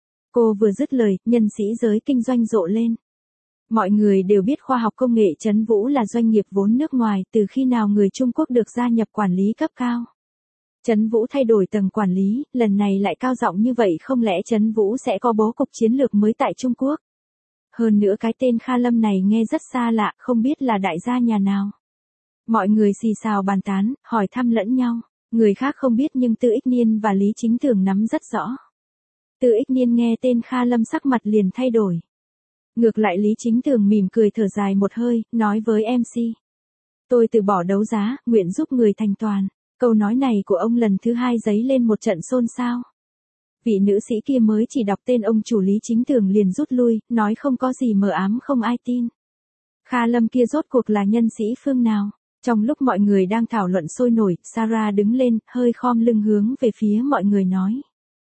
Speaker 1: Cô vừa dứt lời, nhân sĩ giới kinh doanh rộ lên. Mọi người đều biết khoa học công nghệ Trấn Vũ là doanh nghiệp vốn nước ngoài, từ khi nào người Trung Quốc được gia nhập quản lý cấp cao. Trấn Vũ thay đổi tầng quản lý, lần này lại cao giọng như vậy, không lẽ Trấn Vũ sẽ có bố cục chiến lược mới tại Trung Quốc? Hơn nữa cái tên Kha Lâm này nghe rất xa lạ, không biết là đại gia nhà nào. Mọi người xì xào bàn tán, hỏi thăm lẫn nhau. Người khác không biết nhưng Tư Ích Niên và Lý Chính Tường nắm rất rõ. Tư Ích Niên nghe tên Kha Lâm sắc mặt liền thay đổi. Ngược lại Lý Chính Tường mỉm cười thở dài một hơi, nói với em xê. Tôi từ bỏ đấu giá, nguyện giúp người thành toàn. Câu nói này của ông lần thứ hai dấy lên một trận xôn xao. Vị nữ sĩ kia mới chỉ đọc tên ông chủ Lý Chính Tường liền rút lui, nói không có gì mờ ám không ai tin. Kha Lâm kia rốt cuộc là nhân sĩ phương nào? Trong lúc mọi người đang thảo luận sôi nổi, Sarah đứng lên, hơi khom lưng hướng về phía mọi người nói.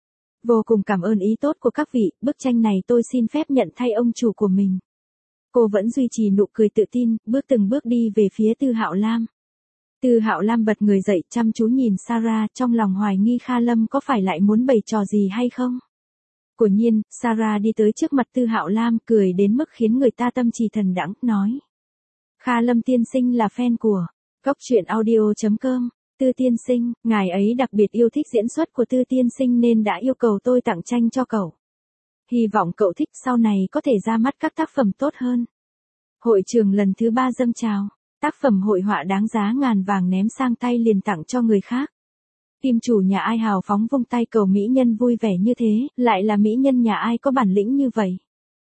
Speaker 1: Vô cùng cảm ơn ý tốt của các vị, bức tranh này tôi xin phép nhận thay ông chủ của mình. Cô vẫn duy trì nụ cười tự tin, bước từng bước đi về phía Từ Hạo Lam. Từ Hạo Lam bật người dậy, chăm chú nhìn Sarah, trong lòng hoài nghi Kha Lâm có phải lại muốn bày trò gì hay không. Quả nhiên, Sarah đi tới trước mặt Từ Hạo Lam, cười đến mức khiến người ta tâm trì thần đãng, nói. Kha Lâm tiên sinh là fan của cốc truyện audio chấm com. Tư tiên sinh, ngài ấy đặc biệt yêu thích diễn xuất của Tư tiên sinh nên đã yêu cầu tôi tặng tranh cho cậu. Hy vọng cậu thích, sau này có thể ra mắt các tác phẩm tốt hơn. Hội trường lần thứ ba dâng trào, tác phẩm hội họa đáng giá ngàn vàng ném sang tay liền tặng cho người khác. Kim chủ nhà ai hào phóng vung tay cầu mỹ nhân vui vẻ như thế, lại là mỹ nhân nhà ai có bản lĩnh như vậy.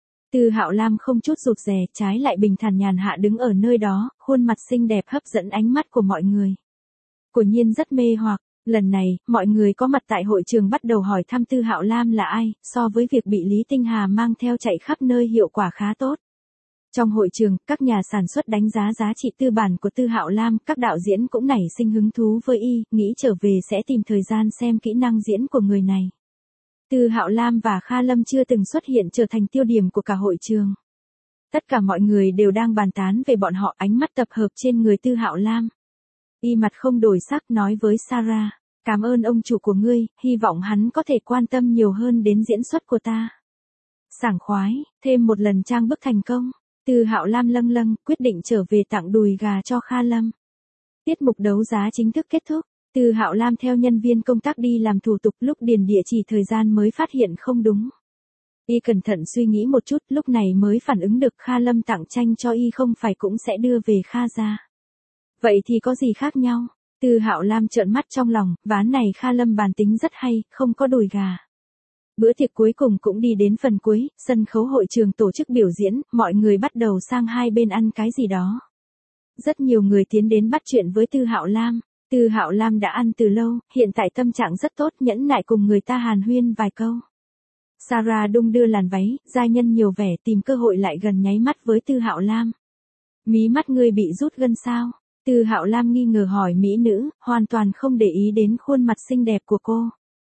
Speaker 1: Từ Hạo Lam không chút rụt rè, trái lại bình thản nhàn hạ đứng ở nơi đó, khuôn mặt xinh đẹp hấp dẫn ánh mắt của mọi người. Của Nhiên rất mê hoặc. Lần này, mọi người có mặt tại hội trường bắt đầu hỏi thăm Tư Hạo Lam là ai, so với việc bị Lý Tinh Hà mang theo chạy khắp nơi hiệu quả khá tốt. Trong hội trường, các nhà sản xuất đánh giá giá trị tư bản của Tư Hạo Lam, các đạo diễn cũng nảy sinh hứng thú với y, nghĩ trở về sẽ tìm thời gian xem kỹ năng diễn của người này. Tư Hạo Lam và Kha Lâm chưa từng xuất hiện trở thành tiêu điểm của cả hội trường. Tất cả mọi người đều đang bàn tán về bọn họ, ánh mắt tập hợp trên người Tư Hạo Lam. Y mặt không đổi sắc nói với Sarah, cảm ơn ông chủ của ngươi, hy vọng hắn có thể quan tâm nhiều hơn đến diễn xuất của ta. Sảng khoái, thêm một lần trang bức thành công. Tư Hạo Lam lâng lâng, quyết định trở về tặng đùi gà cho Kha Lâm. Tiết mục đấu giá chính thức kết thúc. Tư Hạo Lam theo nhân viên công tác đi làm thủ tục, lúc điền địa chỉ thời gian mới phát hiện không đúng. Y cẩn thận suy nghĩ một chút, lúc này mới phản ứng được Kha Lâm tặng tranh cho y không phải cũng sẽ đưa về Kha gia. Vậy thì có gì khác nhau? Tư Hạo Lam trợn mắt trong lòng, ván này Kha Lâm bàn tính rất hay, không có đùi gà. Bữa tiệc cuối cùng cũng đi đến phần cuối, sân khấu hội trường tổ chức biểu diễn, mọi người bắt đầu sang hai bên ăn cái gì đó. Rất nhiều người tiến đến bắt chuyện với Tư Hạo Lam. Tư Hạo Lam đã ăn từ lâu, hiện tại tâm trạng rất tốt, nhẫn nại cùng người ta hàn huyên vài câu. Sarah đung đưa làn váy, giai nhân nhiều vẻ, tìm cơ hội lại gần nháy mắt với Tư Hạo Lam. Mí mắt ngươi bị rút gân sao? Tư Hạo Lam nghi ngờ hỏi mỹ nữ, hoàn toàn không để ý đến khuôn mặt xinh đẹp của cô.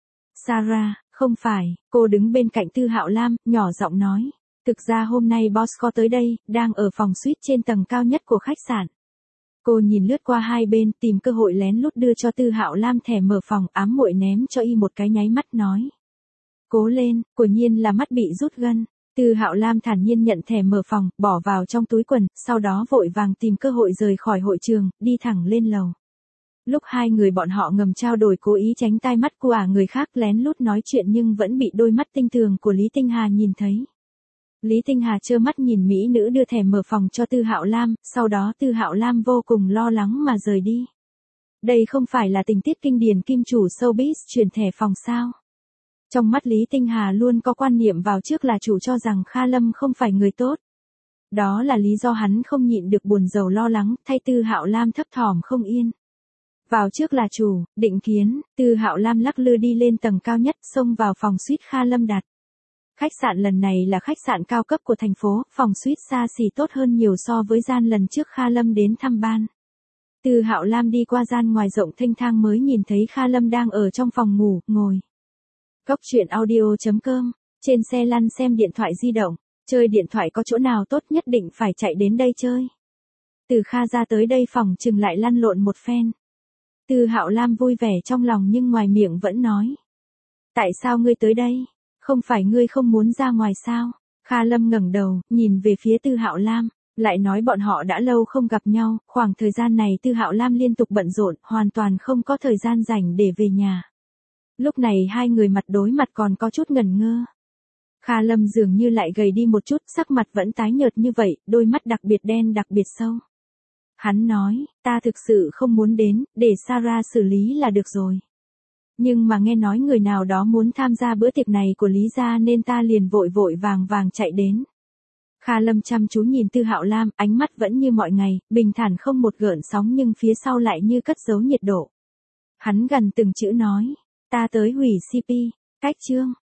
Speaker 1: Sarah, không phải, cô đứng bên cạnh Tư Hạo Lam, nhỏ giọng nói. Thực ra hôm nay boss có tới đây, đang ở phòng suite trên tầng cao nhất của khách sạn. Cô nhìn lướt qua hai bên, tìm cơ hội lén lút đưa cho Tư Hạo Lam thẻ mở phòng, ám muội ném cho y một cái nháy mắt nói. Cố lên, Của Nhiên là mắt bị rút gân. Tư Hạo Lam thản nhiên nhận thẻ mở phòng, bỏ vào trong túi quần, sau đó vội vàng tìm cơ hội rời khỏi hội trường, đi thẳng lên lầu. Lúc hai người bọn họ ngầm trao đổi cố ý tránh tai mắt của người khác lén lút nói chuyện nhưng vẫn bị đôi mắt tinh tường của Lý Tinh Hà nhìn thấy. Lý Tinh Hà trơ mắt nhìn mỹ nữ đưa thẻ mở phòng cho Tư Hạo Lam, sau đó Tư Hạo Lam vô cùng lo lắng mà rời đi. Đây không phải là tình tiết kinh điển kim chủ showbiz chuyển thẻ phòng sao? Trong mắt Lý Tinh Hà luôn có quan niệm vào trước là chủ cho rằng Kha Lâm không phải người tốt. Đó là lý do hắn không nhịn được buồn rầu lo lắng, thay Tư Hạo Lam thấp thỏm không yên. Vào trước là chủ, định kiến, Tư Hạo Lam lắc lư đi lên tầng cao nhất, xông vào phòng suite Kha Lâm đặt. Khách sạn lần này là khách sạn cao cấp của thành phố, phòng suite xa xỉ tốt hơn nhiều so với gian lần trước Kha Lâm đến thăm ban. Tư Hạo Lam đi qua gian ngoài rộng thênh thang mới nhìn thấy Kha Lâm đang ở trong phòng ngủ, ngồi. Góc truyện audio chấm com, trên xe lăn xem điện thoại di động, chơi điện thoại có chỗ nào tốt nhất định phải chạy đến đây chơi. Từ Kha ra tới đây phòng chừng lại lăn lộn một phen. Tư Hạo Lam vui vẻ trong lòng nhưng ngoài miệng vẫn nói. Tại sao ngươi tới đây? Không phải ngươi không muốn ra ngoài sao? Kha Lâm ngẩng đầu, nhìn về phía Tư Hạo Lam, lại nói bọn họ đã lâu không gặp nhau, khoảng thời gian này Tư Hạo Lam liên tục bận rộn, hoàn toàn không có thời gian rảnh để về nhà. Lúc này hai người mặt đối mặt còn có chút ngần ngơ. Kha Lâm dường như lại gầy đi một chút, sắc mặt vẫn tái nhợt như vậy, đôi mắt đặc biệt đen đặc biệt sâu. Hắn nói, ta thực sự không muốn đến, để Sarah xử lý là được rồi. Nhưng mà nghe nói người nào đó muốn tham gia bữa tiệc này của Lý gia nên ta liền vội vội vàng vàng chạy đến. Kha Lâm chăm chú nhìn Tư Hạo Lam, ánh mắt vẫn như mọi ngày, bình thản không một gợn sóng nhưng phía sau lại như cất giấu nhiệt độ. Hắn gần từng chữ nói, ta tới hủy xê pê, cách chương.